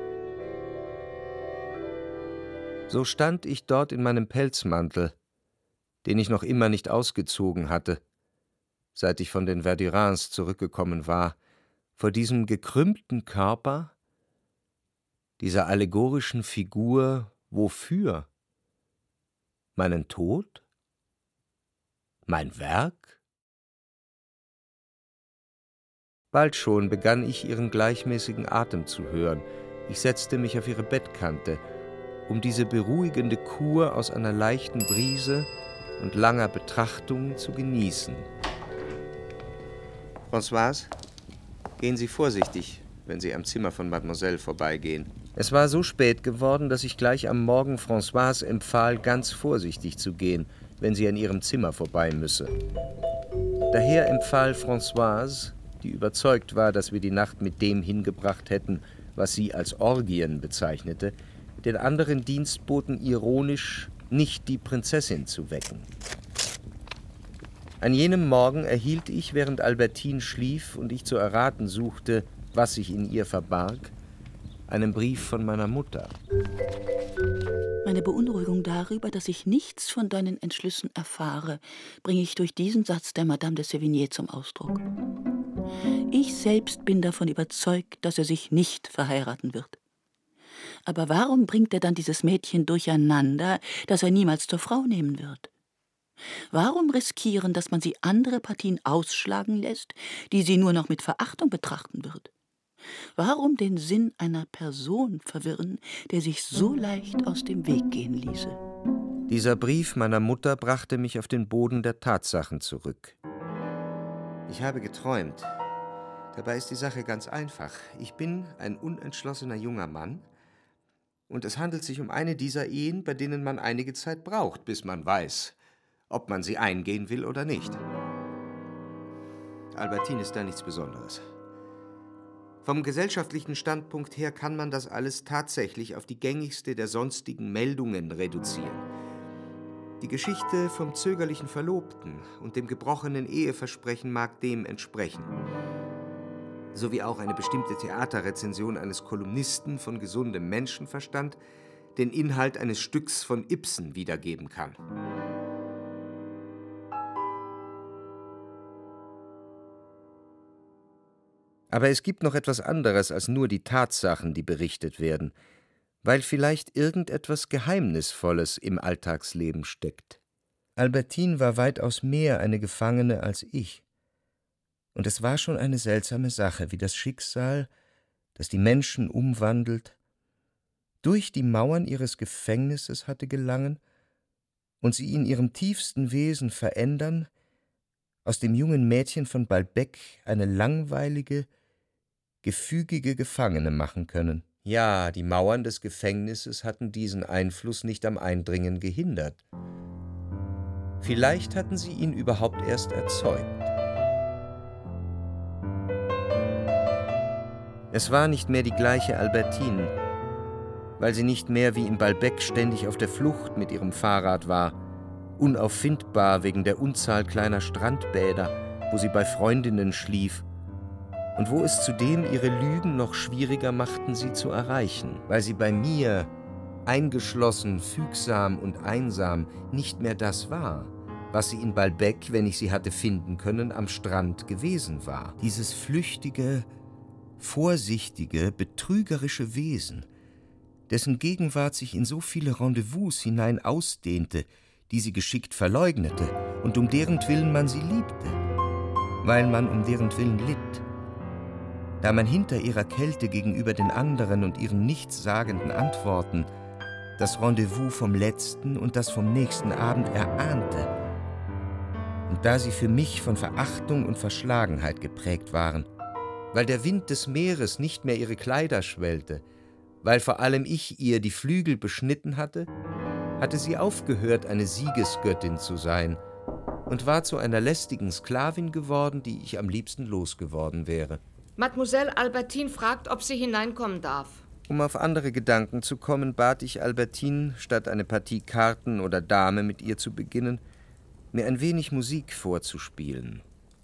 Speaker 3: So stand ich dort in meinem Pelzmantel, den ich noch immer nicht ausgezogen hatte, seit ich von den Verdurins zurückgekommen war, vor diesem gekrümmten Körper, dieser allegorischen Figur, wofür? Meinen Tod? Mein Werk? Bald schon begann ich ihren gleichmäßigen Atem zu hören. Ich setzte mich auf ihre Bettkante, um diese beruhigende Kur aus einer leichten Brise und langer Betrachtung zu genießen. Françoise, gehen Sie vorsichtig, wenn Sie am Zimmer von Mademoiselle vorbeigehen. Es war so spät geworden, dass ich gleich am Morgen Françoise empfahl, ganz vorsichtig zu gehen, wenn sie an ihrem Zimmer vorbei müsse. Daher empfahl Françoise, die überzeugt war, dass wir die Nacht mit dem hingebracht hätten, was sie als Orgien bezeichnete, den anderen Dienstboten ironisch, nicht die Prinzessin zu wecken. An jenem Morgen erhielt ich, während Albertine schlief und ich zu erraten suchte, was sich in ihr verbarg, einen Brief von meiner Mutter.
Speaker 7: Meine Beunruhigung darüber, dass ich nichts von deinen Entschlüssen erfahre, bringe ich durch diesen Satz der Madame de Sévigné zum Ausdruck. Ich selbst bin davon überzeugt, dass er sich nicht verheiraten wird. Aber warum bringt er dann dieses Mädchen durcheinander, das er niemals zur Frau nehmen wird? Warum riskieren, dass man sie andere Partien ausschlagen lässt, die sie nur noch mit Verachtung betrachten wird? Warum den Sinn einer Person verwirren, der sich so leicht aus dem Weg gehen ließe?
Speaker 3: Dieser Brief meiner Mutter brachte mich auf den Boden der Tatsachen zurück. Ich habe geträumt. Dabei ist die Sache ganz einfach. Ich bin ein unentschlossener junger Mann und es handelt sich um eine dieser Ehen, bei denen man einige Zeit braucht, bis man weiß, ob man sie eingehen will oder nicht. Albertine ist da nichts Besonderes. Vom gesellschaftlichen Standpunkt her kann man das alles tatsächlich auf die gängigste der sonstigen Meldungen reduzieren. Die Geschichte vom zögerlichen Verlobten und dem gebrochenen Eheversprechen mag dem entsprechen. Sowie auch eine bestimmte Theaterrezension eines Kolumnisten von gesundem Menschenverstand den Inhalt eines Stücks von Ibsen wiedergeben kann. Aber es gibt noch etwas anderes als nur die Tatsachen, die berichtet werden. weil vielleicht irgendetwas Geheimnisvolles im Alltagsleben steckt. Albertine war weitaus mehr eine Gefangene als ich. Und es war schon eine seltsame Sache, wie das Schicksal, das die Menschen umwandelt, durch die Mauern ihres Gefängnisses hatte gelangen und sie in ihrem tiefsten Wesen verändern, aus dem jungen Mädchen von Balbec eine langweilige, gefügige Gefangene machen können. Ja, die Mauern des Gefängnisses hatten diesen Einfluss nicht am Eindringen gehindert. Vielleicht hatten sie ihn überhaupt erst erzeugt. Es war nicht mehr die gleiche Albertine, weil sie nicht mehr wie im Balbec ständig auf der Flucht mit ihrem Fahrrad war, unauffindbar wegen der Unzahl kleiner Strandbäder, wo sie bei Freundinnen schlief, und wo es zudem ihre Lügen noch schwieriger machten, sie zu erreichen, weil sie bei mir, eingeschlossen, fügsam und einsam, nicht mehr das war, was sie in Balbec, wenn ich sie hatte finden können, am Strand gewesen war. Dieses flüchtige, vorsichtige, betrügerische Wesen, dessen Gegenwart sich in so viele Rendezvous hinein ausdehnte, die sie geschickt verleugnete und um derentwillen man sie liebte, weil man um derentwillen litt. Da man hinter ihrer Kälte gegenüber den anderen und ihren nichtssagenden Antworten das Rendezvous vom letzten und das vom nächsten Abend erahnte, und da sie für mich von Verachtung und Verschlagenheit geprägt waren, weil der Wind des Meeres nicht mehr ihre Kleider schwellte, weil vor allem ich ihr die Flügel beschnitten hatte, hatte sie aufgehört, eine Siegesgöttin zu sein und war zu einer lästigen Sklavin geworden, die ich am liebsten losgeworden wäre.
Speaker 8: Mademoiselle Albertine fragt, ob sie hineinkommen darf.
Speaker 3: Um auf andere Gedanken zu kommen, bat ich Albertine, statt eine Partie Karten oder Dame mit ihr zu beginnen, mir ein wenig Musik vorzuspielen.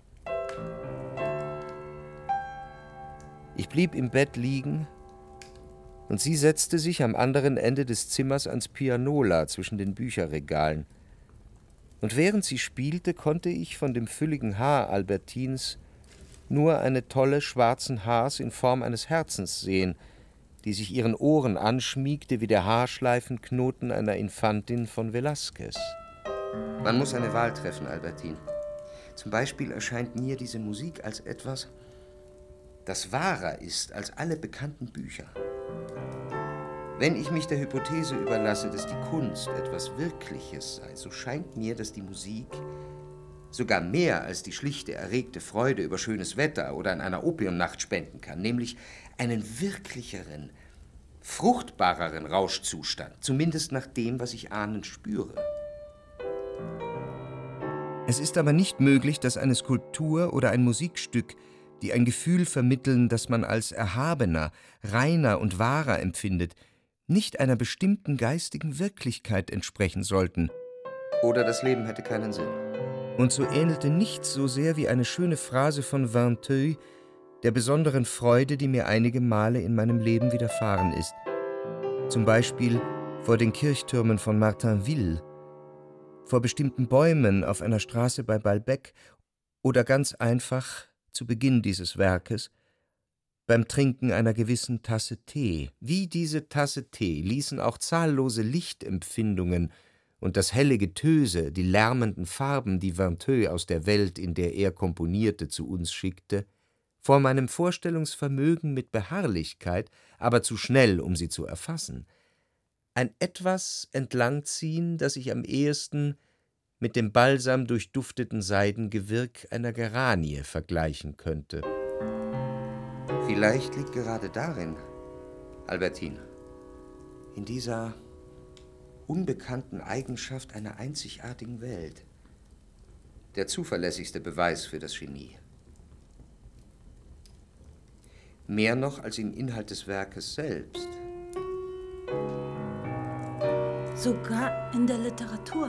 Speaker 3: Ich blieb im Bett liegen, und sie setzte sich am anderen Ende des Zimmers ans Pianola zwischen den Bücherregalen. Und während sie spielte, konnte ich von dem fülligen Haar Albertines nur eine Tolle schwarzen Haars in Form eines Herzens sehen, die sich ihren Ohren anschmiegte wie der Haarschleifenknoten einer Infantin von Velázquez. Man muss eine Wahl treffen, Albertine. Zum Beispiel erscheint mir diese Musik als etwas, das wahrer ist als alle bekannten Bücher. Wenn ich mich der Hypothese überlasse, dass die Kunst etwas Wirkliches sei, so scheint mir, dass die Musik sogar mehr als die schlichte, erregte Freude über schönes Wetter oder an einer Opiumnacht spenden kann, nämlich einen wirklicheren, fruchtbareren Rauschzustand, zumindest nach dem, was ich ahnend spüre. Es ist aber nicht möglich, dass eine Skulptur oder ein Musikstück, die ein Gefühl vermitteln, das man als erhabener, reiner und wahrer empfindet, nicht einer bestimmten geistigen Wirklichkeit entsprechen sollten. Oder das Leben hätte keinen Sinn. Und so ähnelte nichts so sehr wie eine schöne Phrase von Vinteuil der besonderen Freude, die mir einige Male in meinem Leben widerfahren ist. Zum Beispiel vor den Kirchtürmen von Martainville, vor bestimmten Bäumen auf einer Straße bei Balbec oder ganz einfach zu Beginn dieses Werkes beim Trinken einer gewissen Tasse Tee. Wie diese Tasse Tee ließen auch zahllose Lichtempfindungen und das helle Getöse, die lärmenden Farben, die Vinteuil aus der Welt, in der er komponierte, zu uns schickte, vor meinem Vorstellungsvermögen mit Beharrlichkeit, aber zu schnell, um sie zu erfassen, ein Etwas entlangziehen, das ich am ehesten mit dem balsam durchdufteten Seidengewirk einer Geranie vergleichen könnte. Vielleicht liegt gerade darin, Albertine, in dieser unbekannten Eigenschaft einer einzigartigen Welt, der zuverlässigste Beweis für das Genie. Mehr noch als im Inhalt des Werkes selbst.
Speaker 5: Sogar in der Literatur.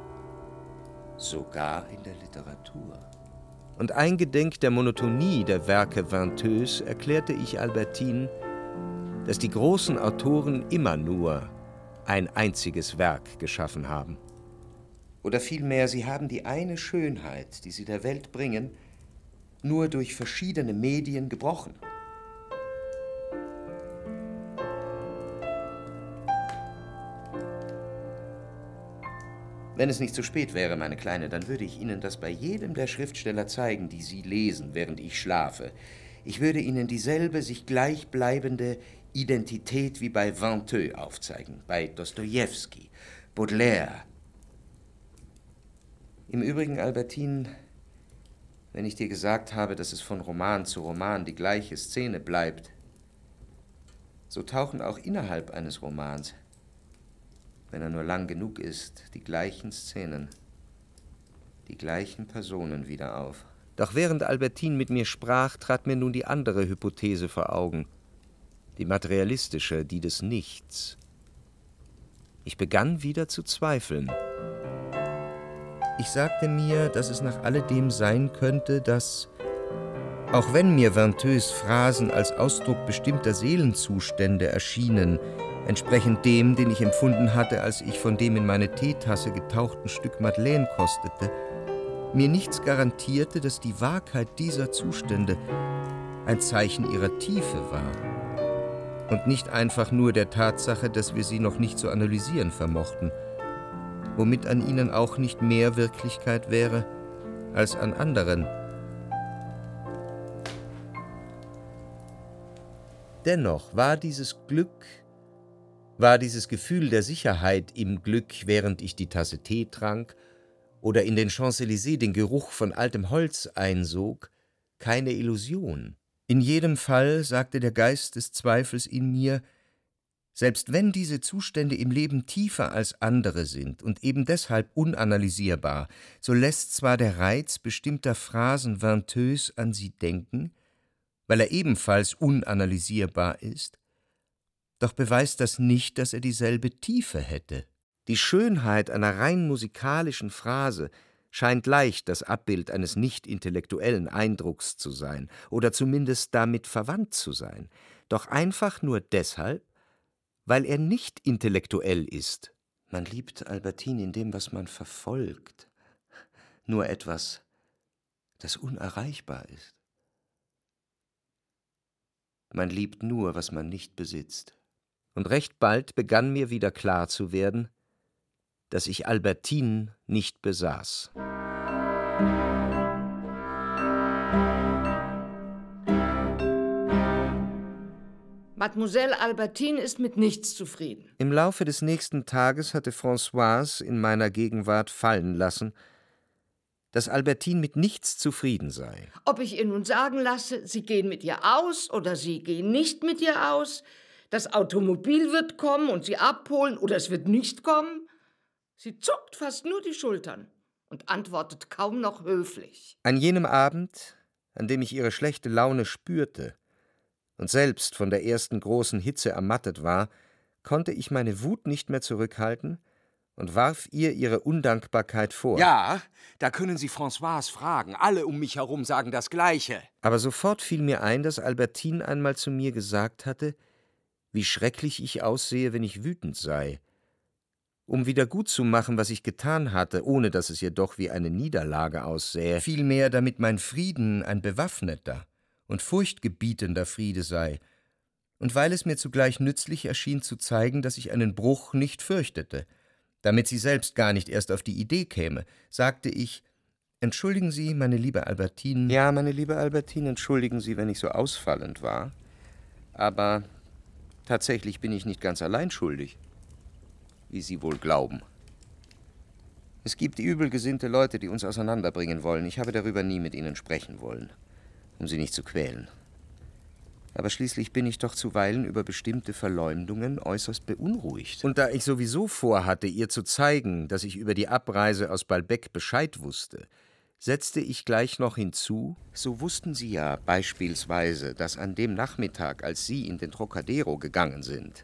Speaker 3: Sogar in der Literatur. Und eingedenk der Monotonie der Werke Vinteuils erklärte ich Albertine, dass die großen Autoren immer nur ein einziges Werk geschaffen haben. Oder vielmehr, sie haben die eine Schönheit, die sie der Welt bringen, nur durch verschiedene Medien gebrochen. Wenn es nicht zu spät wäre, meine Kleine, dann würde ich Ihnen das bei jedem der Schriftsteller zeigen, die Sie lesen, während ich schlafe. Ich würde Ihnen dieselbe, sich gleichbleibende Identität wie bei Vinteux aufzeigen, bei Dostojewski, Baudelaire. Im Übrigen, Albertine, wenn ich dir gesagt habe, dass es von Roman zu Roman die gleiche Szene bleibt, so tauchen auch innerhalb eines Romans, wenn er nur lang genug ist, die gleichen Szenen, die gleichen Personen wieder auf. Doch während Albertine mit mir sprach, trat mir nun die andere Hypothese vor Augen, die materialistische, die des Nichts. Ich begann wieder zu zweifeln. Ich sagte mir, dass es nach alledem sein könnte, dass, auch wenn mir Vinteux Phrasen als Ausdruck bestimmter Seelenzustände erschienen, entsprechend dem, den ich empfunden hatte, als ich von dem in meine Teetasse getauchten Stück Madeleine kostete, mir nichts garantierte, dass die Wahrheit dieser Zustände ein Zeichen ihrer Tiefe war und nicht einfach nur der Tatsache, dass wir sie noch nicht zu analysieren vermochten, womit an ihnen auch nicht mehr Wirklichkeit wäre als an anderen. Dennoch war dieses Glück, war dieses Gefühl der Sicherheit im Glück, während ich die Tasse Tee trank oder in den Champs-Élysées den Geruch von altem Holz einsog, keine Illusion. In jedem Fall, sagte der Geist des Zweifels in mir, selbst wenn diese Zustände im Leben tiefer als andere sind und eben deshalb unanalysierbar, so lässt zwar der Reiz bestimmter Phrasen Vinteux an sie denken, weil er ebenfalls unanalysierbar ist, doch beweist das nicht, dass er dieselbe Tiefe hätte. Die Schönheit einer rein musikalischen Phrase scheint leicht das Abbild eines nicht-intellektuellen Eindrucks zu sein oder zumindest damit verwandt zu sein, doch einfach nur deshalb, weil er nicht intellektuell ist. Man liebt, Albertine, in dem, was man verfolgt, nur etwas, das unerreichbar ist. Man liebt nur, was man nicht besitzt. Und recht bald begann mir wieder klar zu werden, dass ich Albertine nicht besaß.
Speaker 8: Mademoiselle Albertine ist mit nichts zufrieden.
Speaker 3: Im Laufe des nächsten Tages hatte Françoise in meiner Gegenwart fallen lassen, dass Albertine mit nichts zufrieden sei.
Speaker 8: Ob ich ihr nun sagen lasse, Sie gehen mit ihr aus oder Sie gehen nicht mit ihr aus, das Automobil wird kommen und Sie abholen oder es wird nicht kommen? Sie zuckt fast nur die Schultern und antwortet kaum noch höflich.
Speaker 3: An jenem Abend, an dem ich ihre schlechte Laune spürte und selbst von der ersten großen Hitze ermattet war, konnte ich meine Wut nicht mehr zurückhalten und warf ihr ihre Undankbarkeit vor.
Speaker 1: Ja, da können Sie Françoise fragen. Alle um mich herum sagen das Gleiche.
Speaker 3: Aber sofort fiel mir ein, dass Albertine einmal zu mir gesagt hatte, wie schrecklich ich aussehe, wenn ich wütend sei. Um wieder gut zu machen, was ich getan hatte, ohne dass es jedoch wie eine Niederlage aussähe, vielmehr damit mein Frieden ein bewaffneter und furchtgebietender Friede sei, und weil es mir zugleich nützlich erschien zu zeigen, dass ich einen Bruch nicht fürchtete, damit sie selbst gar nicht erst auf die Idee käme, sagte ich, »Entschuldigen Sie, meine liebe Albertine.« »Ja, meine liebe Albertine, entschuldigen Sie, wenn ich so ausfallend war, aber tatsächlich bin ich nicht ganz allein schuldig, wie Sie wohl glauben. Es gibt übelgesinnte Leute, die uns auseinanderbringen wollen. Ich habe darüber nie mit ihnen sprechen wollen, um sie nicht zu quälen. Aber schließlich bin ich doch zuweilen über bestimmte Verleumdungen äußerst beunruhigt. Und da ich sowieso vorhatte, ihr zu zeigen, dass ich über die Abreise aus Balbec Bescheid wusste, setzte ich gleich noch hinzu, so wussten Sie ja beispielsweise, dass an dem Nachmittag, als Sie in den Trocadero gegangen sind,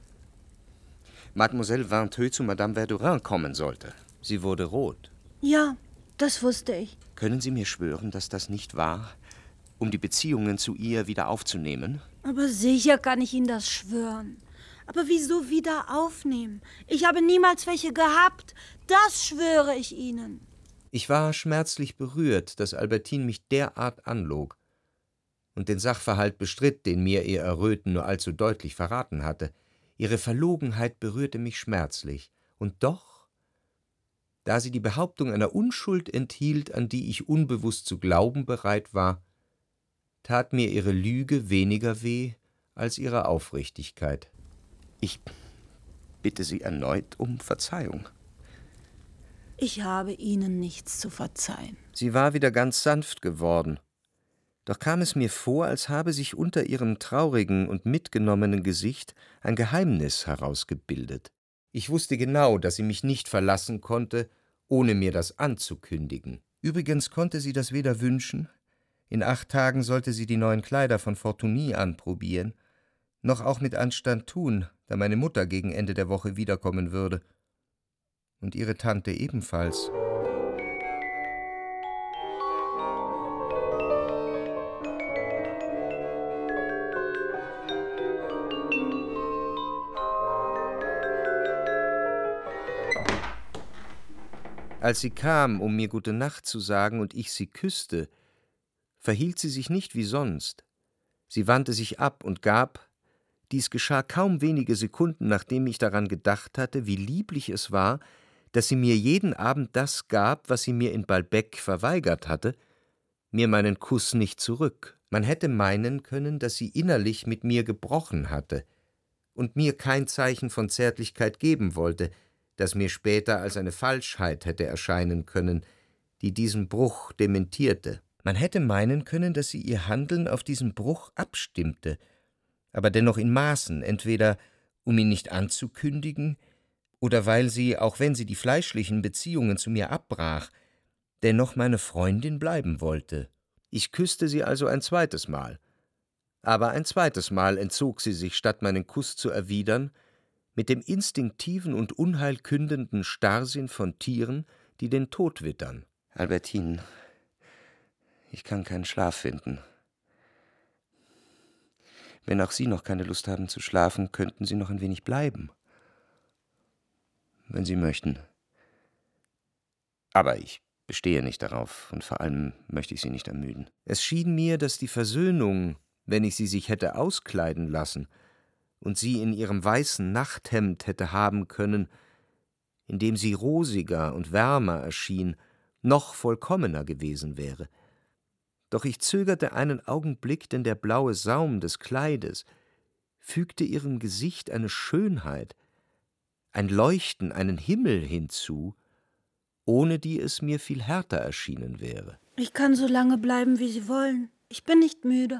Speaker 3: Mademoiselle Vinteux zu Madame Verdurin kommen sollte. Sie wurde rot.
Speaker 5: Ja, das wusste ich.
Speaker 3: Können Sie mir schwören, dass das nicht war, um die Beziehungen zu ihr wieder aufzunehmen?
Speaker 5: Aber sicher kann ich Ihnen das schwören. Aber wieso wieder aufnehmen? Ich habe niemals welche gehabt. Das schwöre ich Ihnen.
Speaker 3: Ich war schmerzlich berührt, dass Albertine mich derart anlog und den Sachverhalt bestritt, den mir ihr Erröten nur allzu deutlich verraten hatte. Ihre Verlogenheit berührte mich schmerzlich. Und doch, Da sie die Behauptung einer Unschuld enthielt, an die ich unbewusst zu glauben bereit war, tat mir ihre Lüge weniger weh als ihre Aufrichtigkeit. Ich bitte Sie erneut um Verzeihung.
Speaker 5: Ich habe Ihnen nichts zu verzeihen.
Speaker 3: Sie war wieder ganz sanft geworden. Doch kam es mir vor, als habe sich unter ihrem traurigen und mitgenommenen Gesicht ein Geheimnis herausgebildet. Ich wusste genau, dass sie mich nicht verlassen konnte, ohne mir das anzukündigen. Übrigens konnte sie das weder wünschen, in acht Tagen sollte sie die neuen Kleider von Fortuny anprobieren, noch auch mit Anstand tun, da meine Mutter gegen Ende der Woche wiederkommen würde. Und ihre Tante ebenfalls. Als sie kam, um mir gute Nacht zu sagen und ich sie küsste, verhielt sie sich nicht wie sonst. Sie wandte sich ab und gab, dies geschah kaum wenige Sekunden, nachdem ich daran gedacht hatte, wie lieblich es war, dass sie mir jeden Abend das gab, was sie mir in Balbec verweigert hatte, mir meinen Kuss nicht zurück. Man hätte meinen können, dass sie innerlich mit mir gebrochen hatte und mir kein Zeichen von Zärtlichkeit geben wollte, das mir später als eine Falschheit hätte erscheinen können, die diesen Bruch dementierte. Man hätte meinen können, dass sie ihr Handeln auf diesen Bruch abstimmte, aber dennoch in Maßen, entweder um ihn nicht anzukündigen, oder weil sie, auch wenn sie die fleischlichen Beziehungen zu mir abbrach, dennoch meine Freundin bleiben wollte. Ich küsste sie also ein zweites Mal. Aber ein zweites Mal entzog sie sich, statt meinen Kuss zu erwidern, mit dem instinktiven und unheilkündenden Starrsinn von Tieren, die den Tod wittern. Albertine, ich kann keinen Schlaf finden. Wenn auch Sie noch keine Lust haben zu schlafen, könnten Sie noch ein wenig bleiben. Wenn Sie möchten. Aber ich bestehe nicht darauf, und vor allem möchte ich Sie nicht ermüden. Es schien mir, dass die Versöhnung, wenn ich sie sich hätte auskleiden lassen und sie in ihrem weißen Nachthemd hätte haben können, in dem sie rosiger und wärmer erschien, noch vollkommener gewesen wäre. Doch ich zögerte einen Augenblick, denn der blaue Saum des Kleides fügte ihrem Gesicht eine Schönheit, ein Leuchten, einen Himmel hinzu, ohne die es mir viel härter erschienen wäre.
Speaker 5: Ich kann so lange bleiben, wie Sie wollen. Ich bin nicht müde.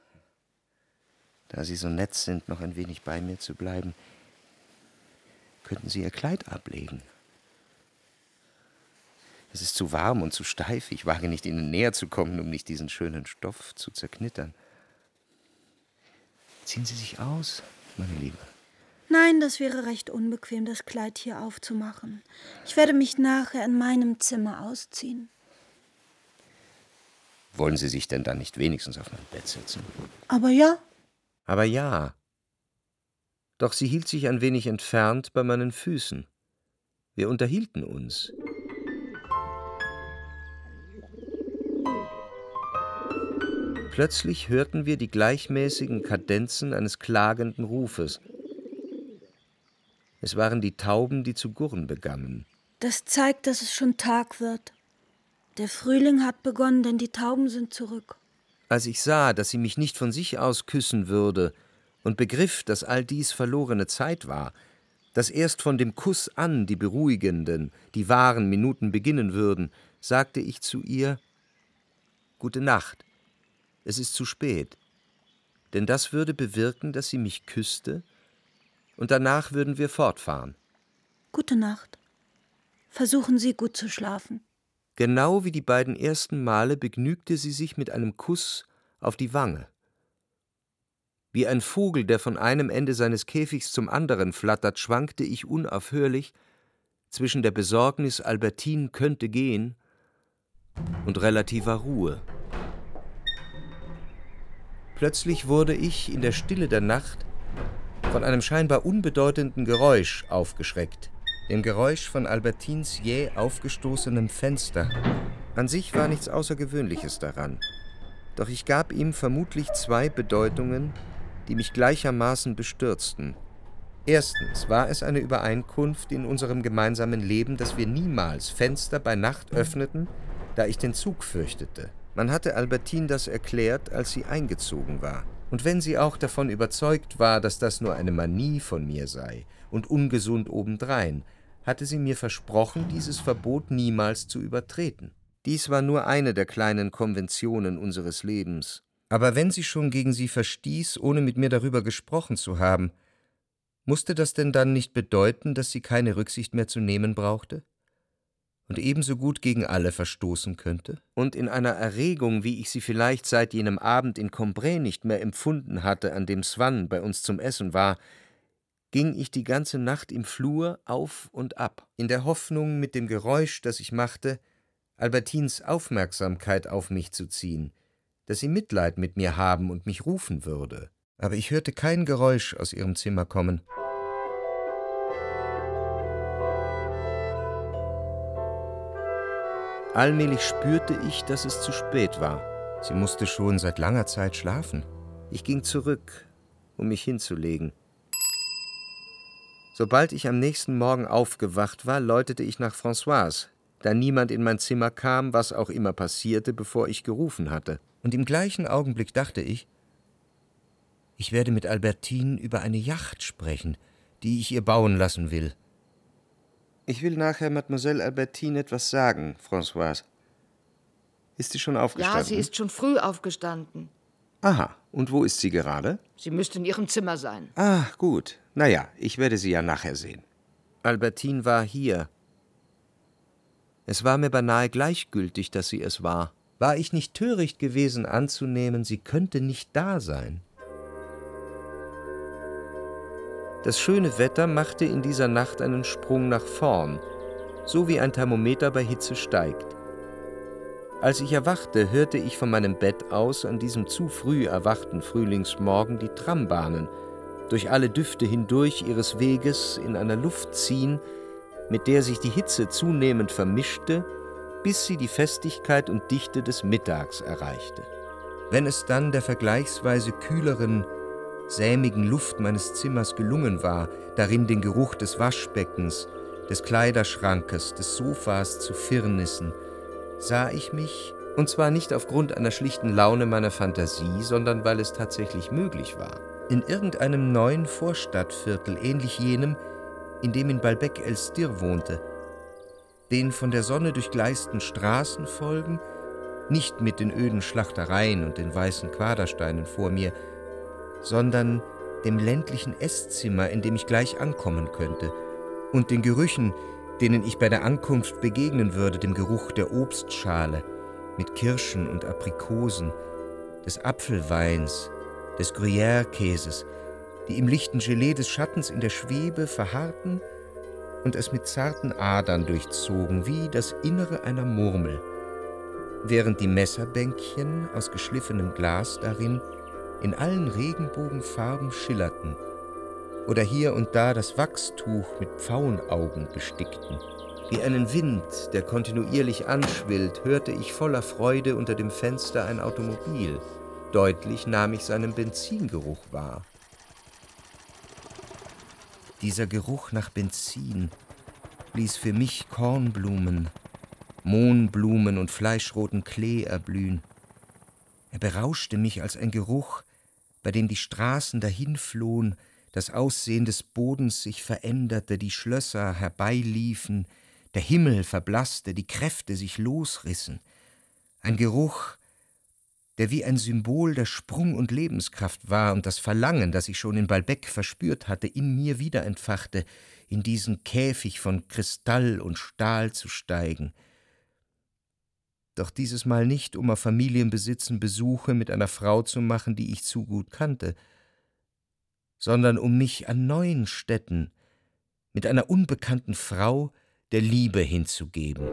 Speaker 3: Da Sie so nett sind, noch ein wenig bei mir zu bleiben, könnten Sie Ihr Kleid ablegen. Es ist zu warm und zu steif. Ich wage nicht, Ihnen näher zu kommen, um nicht diesen schönen Stoff zu zerknittern. Ziehen Sie sich aus, meine Liebe.
Speaker 5: Nein, das wäre recht unbequem, das Kleid hier aufzumachen. Ich werde mich nachher in meinem Zimmer ausziehen.
Speaker 3: Wollen Sie sich denn dann nicht wenigstens auf mein Bett setzen?
Speaker 5: Aber ja.
Speaker 3: Aber ja. Doch sie hielt sich ein wenig entfernt bei meinen Füßen. Wir unterhielten uns. Plötzlich hörten wir die gleichmäßigen Kadenzen eines klagenden Rufes. Es waren die Tauben, die zu gurren begannen.
Speaker 5: Das zeigt, dass es schon Tag wird. Der Frühling hat begonnen, denn die Tauben sind zurück.
Speaker 3: Als ich sah, dass sie mich nicht von sich aus küssen würde und begriff, dass all dies verlorene Zeit war, dass erst von dem Kuss an die beruhigenden, die wahren Minuten beginnen würden, sagte ich zu ihr: »Gute Nacht, es ist zu spät.« Denn das würde bewirken, dass sie mich küsste, und danach würden wir fortfahren.
Speaker 5: »Gute Nacht. Versuchen Sie, gut zu schlafen.«
Speaker 3: Genau wie die beiden ersten Male begnügte sie sich mit einem Kuss auf die Wange. Wie ein Vogel, der von einem Ende seines Käfigs zum anderen flattert, schwankte ich unaufhörlich zwischen der Besorgnis, Albertine könnte gehen, und relativer Ruhe. Plötzlich wurde ich in der Stille der Nacht von einem scheinbar unbedeutenden Geräusch aufgeschreckt. Dem Geräusch von Albertines jäh aufgestoßenem Fenster. An sich war nichts Außergewöhnliches daran. Doch ich gab ihm vermutlich zwei Bedeutungen, die mich gleichermaßen bestürzten. Erstens war es eine Übereinkunft in unserem gemeinsamen Leben, dass wir niemals Fenster bei Nacht öffneten, da ich den Zug fürchtete. Man hatte Albertine das erklärt, als sie eingezogen war. Und wenn sie auch davon überzeugt war, dass das nur eine Manie von mir sei und ungesund obendrein, hatte sie mir versprochen, dieses Verbot niemals zu übertreten. Dies war nur eine der kleinen Konventionen unseres Lebens. Aber wenn sie schon gegen sie verstieß, ohne mit mir darüber gesprochen zu haben, musste das denn dann nicht bedeuten, dass sie keine Rücksicht mehr zu nehmen brauchte? Und ebenso gut gegen alle verstoßen könnte? Und in einer Erregung, wie ich sie vielleicht seit jenem Abend in Combray nicht mehr empfunden hatte, an dem Swann bei uns zum Essen war, ging ich die ganze Nacht im Flur auf und ab, in der Hoffnung, mit dem Geräusch, das ich machte, Albertines Aufmerksamkeit auf mich zu ziehen, dass sie Mitleid mit mir haben und mich rufen würde. Aber ich hörte kein Geräusch aus ihrem Zimmer kommen. Allmählich spürte ich, dass es zu spät war. Sie musste schon seit langer Zeit schlafen. Ich ging zurück, um mich hinzulegen. Sobald ich am nächsten Morgen aufgewacht war, läutete ich nach Françoise, da niemand in mein Zimmer kam, was auch immer passierte, bevor ich gerufen hatte. Und im gleichen Augenblick dachte ich, ich werde mit Albertine über eine Yacht sprechen, die ich ihr bauen lassen will. Ich will nachher Mademoiselle Albertine etwas sagen, Françoise. Ist sie schon aufgestanden?
Speaker 8: Ja, sie ist schon früh aufgestanden.
Speaker 3: Aha, und wo ist sie gerade?
Speaker 8: Sie müsste in ihrem Zimmer sein.
Speaker 3: Ah, gut. Na ja, ich werde sie ja nachher sehen. Albertine war hier. Es war mir beinahe gleichgültig, dass sie es war. War ich nicht töricht gewesen anzunehmen, sie könnte nicht da sein? Das schöne Wetter machte in dieser Nacht einen Sprung nach vorn, so wie ein Thermometer bei Hitze steigt. Als ich erwachte, hörte ich von meinem Bett aus an diesem zu früh erwachten Frühlingsmorgen die Trambahnen durch alle Düfte hindurch ihres Weges in einer Luft ziehen, mit der sich die Hitze zunehmend vermischte, bis sie die Festigkeit und Dichte des Mittags erreichte. Wenn es dann der vergleichsweise kühleren, sämigen Luft meines Zimmers gelungen war, darin den Geruch des Waschbeckens, des Kleiderschrankes, des Sofas zu firnissen, sah ich mich, und zwar nicht aufgrund einer schlichten Laune meiner Fantasie, sondern weil es tatsächlich möglich war, in irgendeinem neuen Vorstadtviertel, ähnlich jenem, in dem in Balbec-Elstir wohnte, den von der Sonne durchgleisten Straßen folgen, nicht mit den öden Schlachtereien und den weißen Quadersteinen vor mir, sondern dem ländlichen Esszimmer, in dem ich gleich ankommen könnte, und den Gerüchen, denen ich bei der Ankunft begegnen würde, dem Geruch der Obstschale mit Kirschen und Aprikosen, des Apfelweins, des Gruyère-Käses, die im lichten Gelee des Schattens in der Schwebe verharrten und es mit zarten Adern durchzogen, wie das Innere einer Murmel, während die Messerbänkchen aus geschliffenem Glas darin in allen Regenbogenfarben schillerten oder hier und da das Wachstuch mit Pfauenaugen bestickten. Wie einen Wind, der kontinuierlich anschwillt, hörte ich voller Freude unter dem Fenster ein Automobil. Deutlich nahm ich seinen Benzingeruch wahr. Dieser Geruch nach Benzin ließ für mich Kornblumen, Mohnblumen und fleischroten Klee erblühen. Er berauschte mich als ein Geruch, bei dem die Straßen dahinflohen, das Aussehen des Bodens sich veränderte, die Schlösser herbeiliefen, der Himmel verblasste, die Kräfte sich losrissen. Ein Geruch, der wie ein Symbol der Sprung- und Lebenskraft war und das Verlangen, das ich schon in Balbec verspürt hatte, in mir wieder entfachte, in diesen Käfig von Kristall und Stahl zu steigen. Doch dieses Mal nicht, um auf Familienbesitzen Besuche mit einer Frau zu machen, die ich zu gut kannte, sondern um mich an neuen Stätten mit einer unbekannten Frau der Liebe hinzugeben.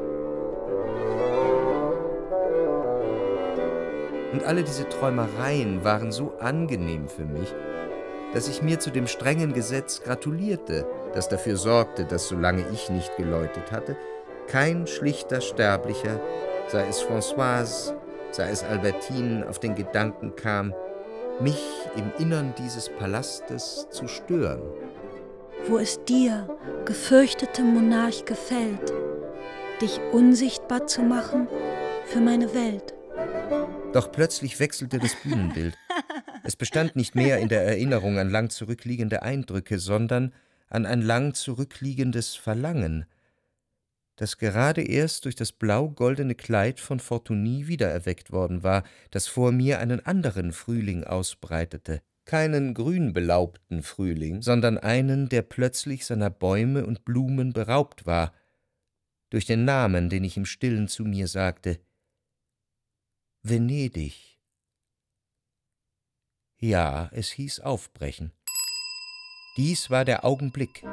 Speaker 3: Und alle diese Träumereien waren so angenehm für mich, dass ich mir zu dem strengen Gesetz gratulierte, das dafür sorgte, dass, solange ich nicht geläutet hatte, kein schlichter Sterblicher, sei es Françoise, sei es Albertine, auf den Gedanken kam, mich im Innern dieses Palastes zu stören.
Speaker 5: wo es dir, gefürchtetem Monarch, gefällt, dich unsichtbar zu machen für meine Welt.
Speaker 3: Doch plötzlich wechselte das Bühnenbild. Es bestand nicht mehr in der Erinnerung an lang zurückliegende Eindrücke, sondern an ein lang zurückliegendes Verlangen, das gerade erst durch das blau-goldene Kleid von Fortuny wiedererweckt worden war, das vor mir einen anderen Frühling ausbreitete. Keinen grünbelaubten Frühling, sondern einen, der plötzlich seiner Bäume und Blumen beraubt war, durch den Namen, den ich im Stillen zu mir sagte: Venedig. Ja, es hieß aufbrechen. Dies war der Augenblick.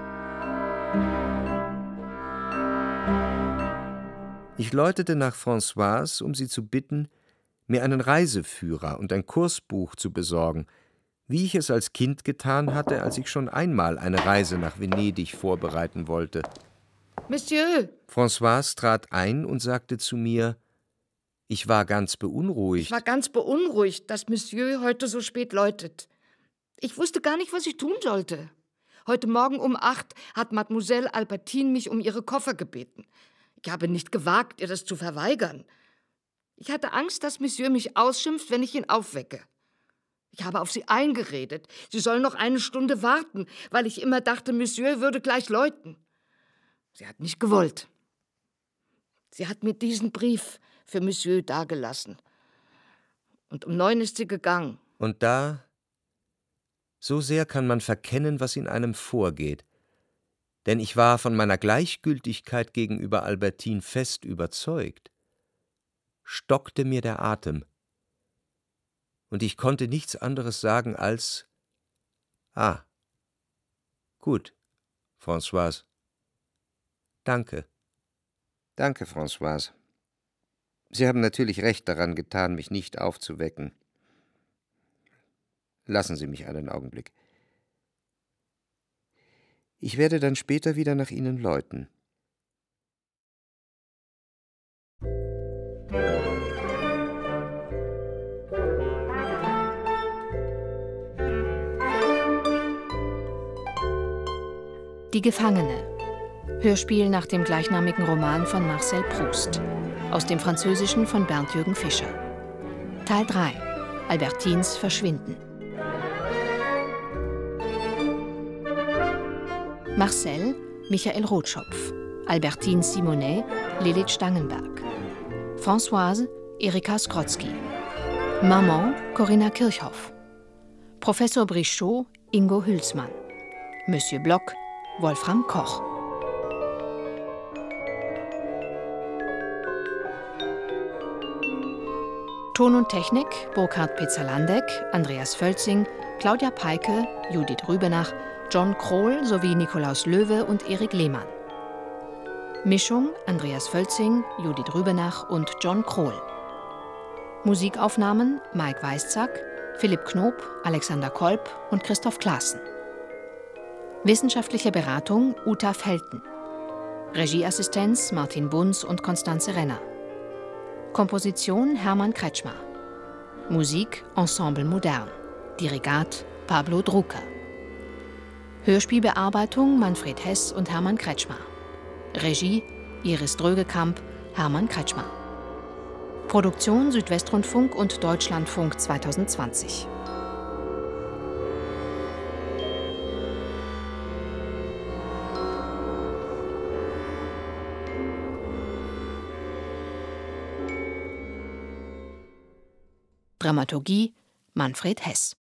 Speaker 3: Ich läutete nach Françoise, um sie zu bitten, mir einen Reiseführer und ein Kursbuch zu besorgen, wie ich es als Kind getan hatte, als ich schon einmal eine Reise nach Venedig vorbereiten wollte.
Speaker 8: Monsieur!
Speaker 3: Françoise trat ein und sagte zu mir, ich war ganz beunruhigt.
Speaker 8: Ich war ganz beunruhigt, dass Monsieur heute so spät läutet. Ich wusste gar nicht, was ich tun sollte. Heute Morgen um acht hat Mademoiselle Albertine mich um ihre Koffer gebeten. Ich habe nicht gewagt, ihr das zu verweigern. Ich hatte Angst, dass Monsieur mich ausschimpft, wenn ich ihn aufwecke. Ich habe auf sie eingeredet. Sie soll noch eine Stunde warten, weil ich immer dachte, Monsieur würde gleich läuten. Sie hat nicht gewollt. Sie hat mir diesen Brief für Monsieur dagelassen. Und um neun ist sie gegangen.
Speaker 3: Und da, so sehr kann man verkennen, was in einem vorgeht. Denn ich war von meiner Gleichgültigkeit gegenüber Albertine fest überzeugt, stockte mir der Atem. Und ich konnte nichts anderes sagen als: Ah, gut, Françoise. Danke. Danke, Françoise. Sie haben natürlich recht daran getan, mich nicht aufzuwecken. Lassen Sie mich einen Augenblick. Ich werde dann später wieder nach Ihnen läuten.
Speaker 2: Die Gefangene. Hörspiel nach dem gleichnamigen Roman von Marcel Proust. Aus dem Französischen von Bernd-Jürgen Fischer. Teil drei. Albertines Verschwinden. Marcel, Michael Rotschopf. Albertine Simonet, Lilith Stangenberg. Françoise, Erika Skrotzki. Maman, Corinna Kirchhoff. Professor Brichot, Ingo Hülsmann. Monsieur Block, Wolfram Koch. Ton und Technik Burkhard Petzalandeck, Andreas Völzing, Claudia Peike, Judith Rübenach, John Krohl sowie Nikolaus Löwe und Erik Lehmann. Mischung Andreas Völzing, Judith Rübenach und John Krohl. Musikaufnahmen Mike Weißzack, Philipp Knob, Alexander Kolb und Christoph Klaassen. Wissenschaftliche Beratung Uta Felten. Regieassistenz Martin Bunz und Konstanze Renner. Komposition Hermann Kretschmer. Musik Ensemble Modern. Dirigat Pablo Drucker. Hörspielbearbeitung Manfred Hess und Hermann Kretschmer. Regie Iris Drögekamp, Hermann Kretschmer. Produktion Südwestrundfunk und Deutschlandfunk zweitausendzwanzig. Dramaturgie Manfred Hess.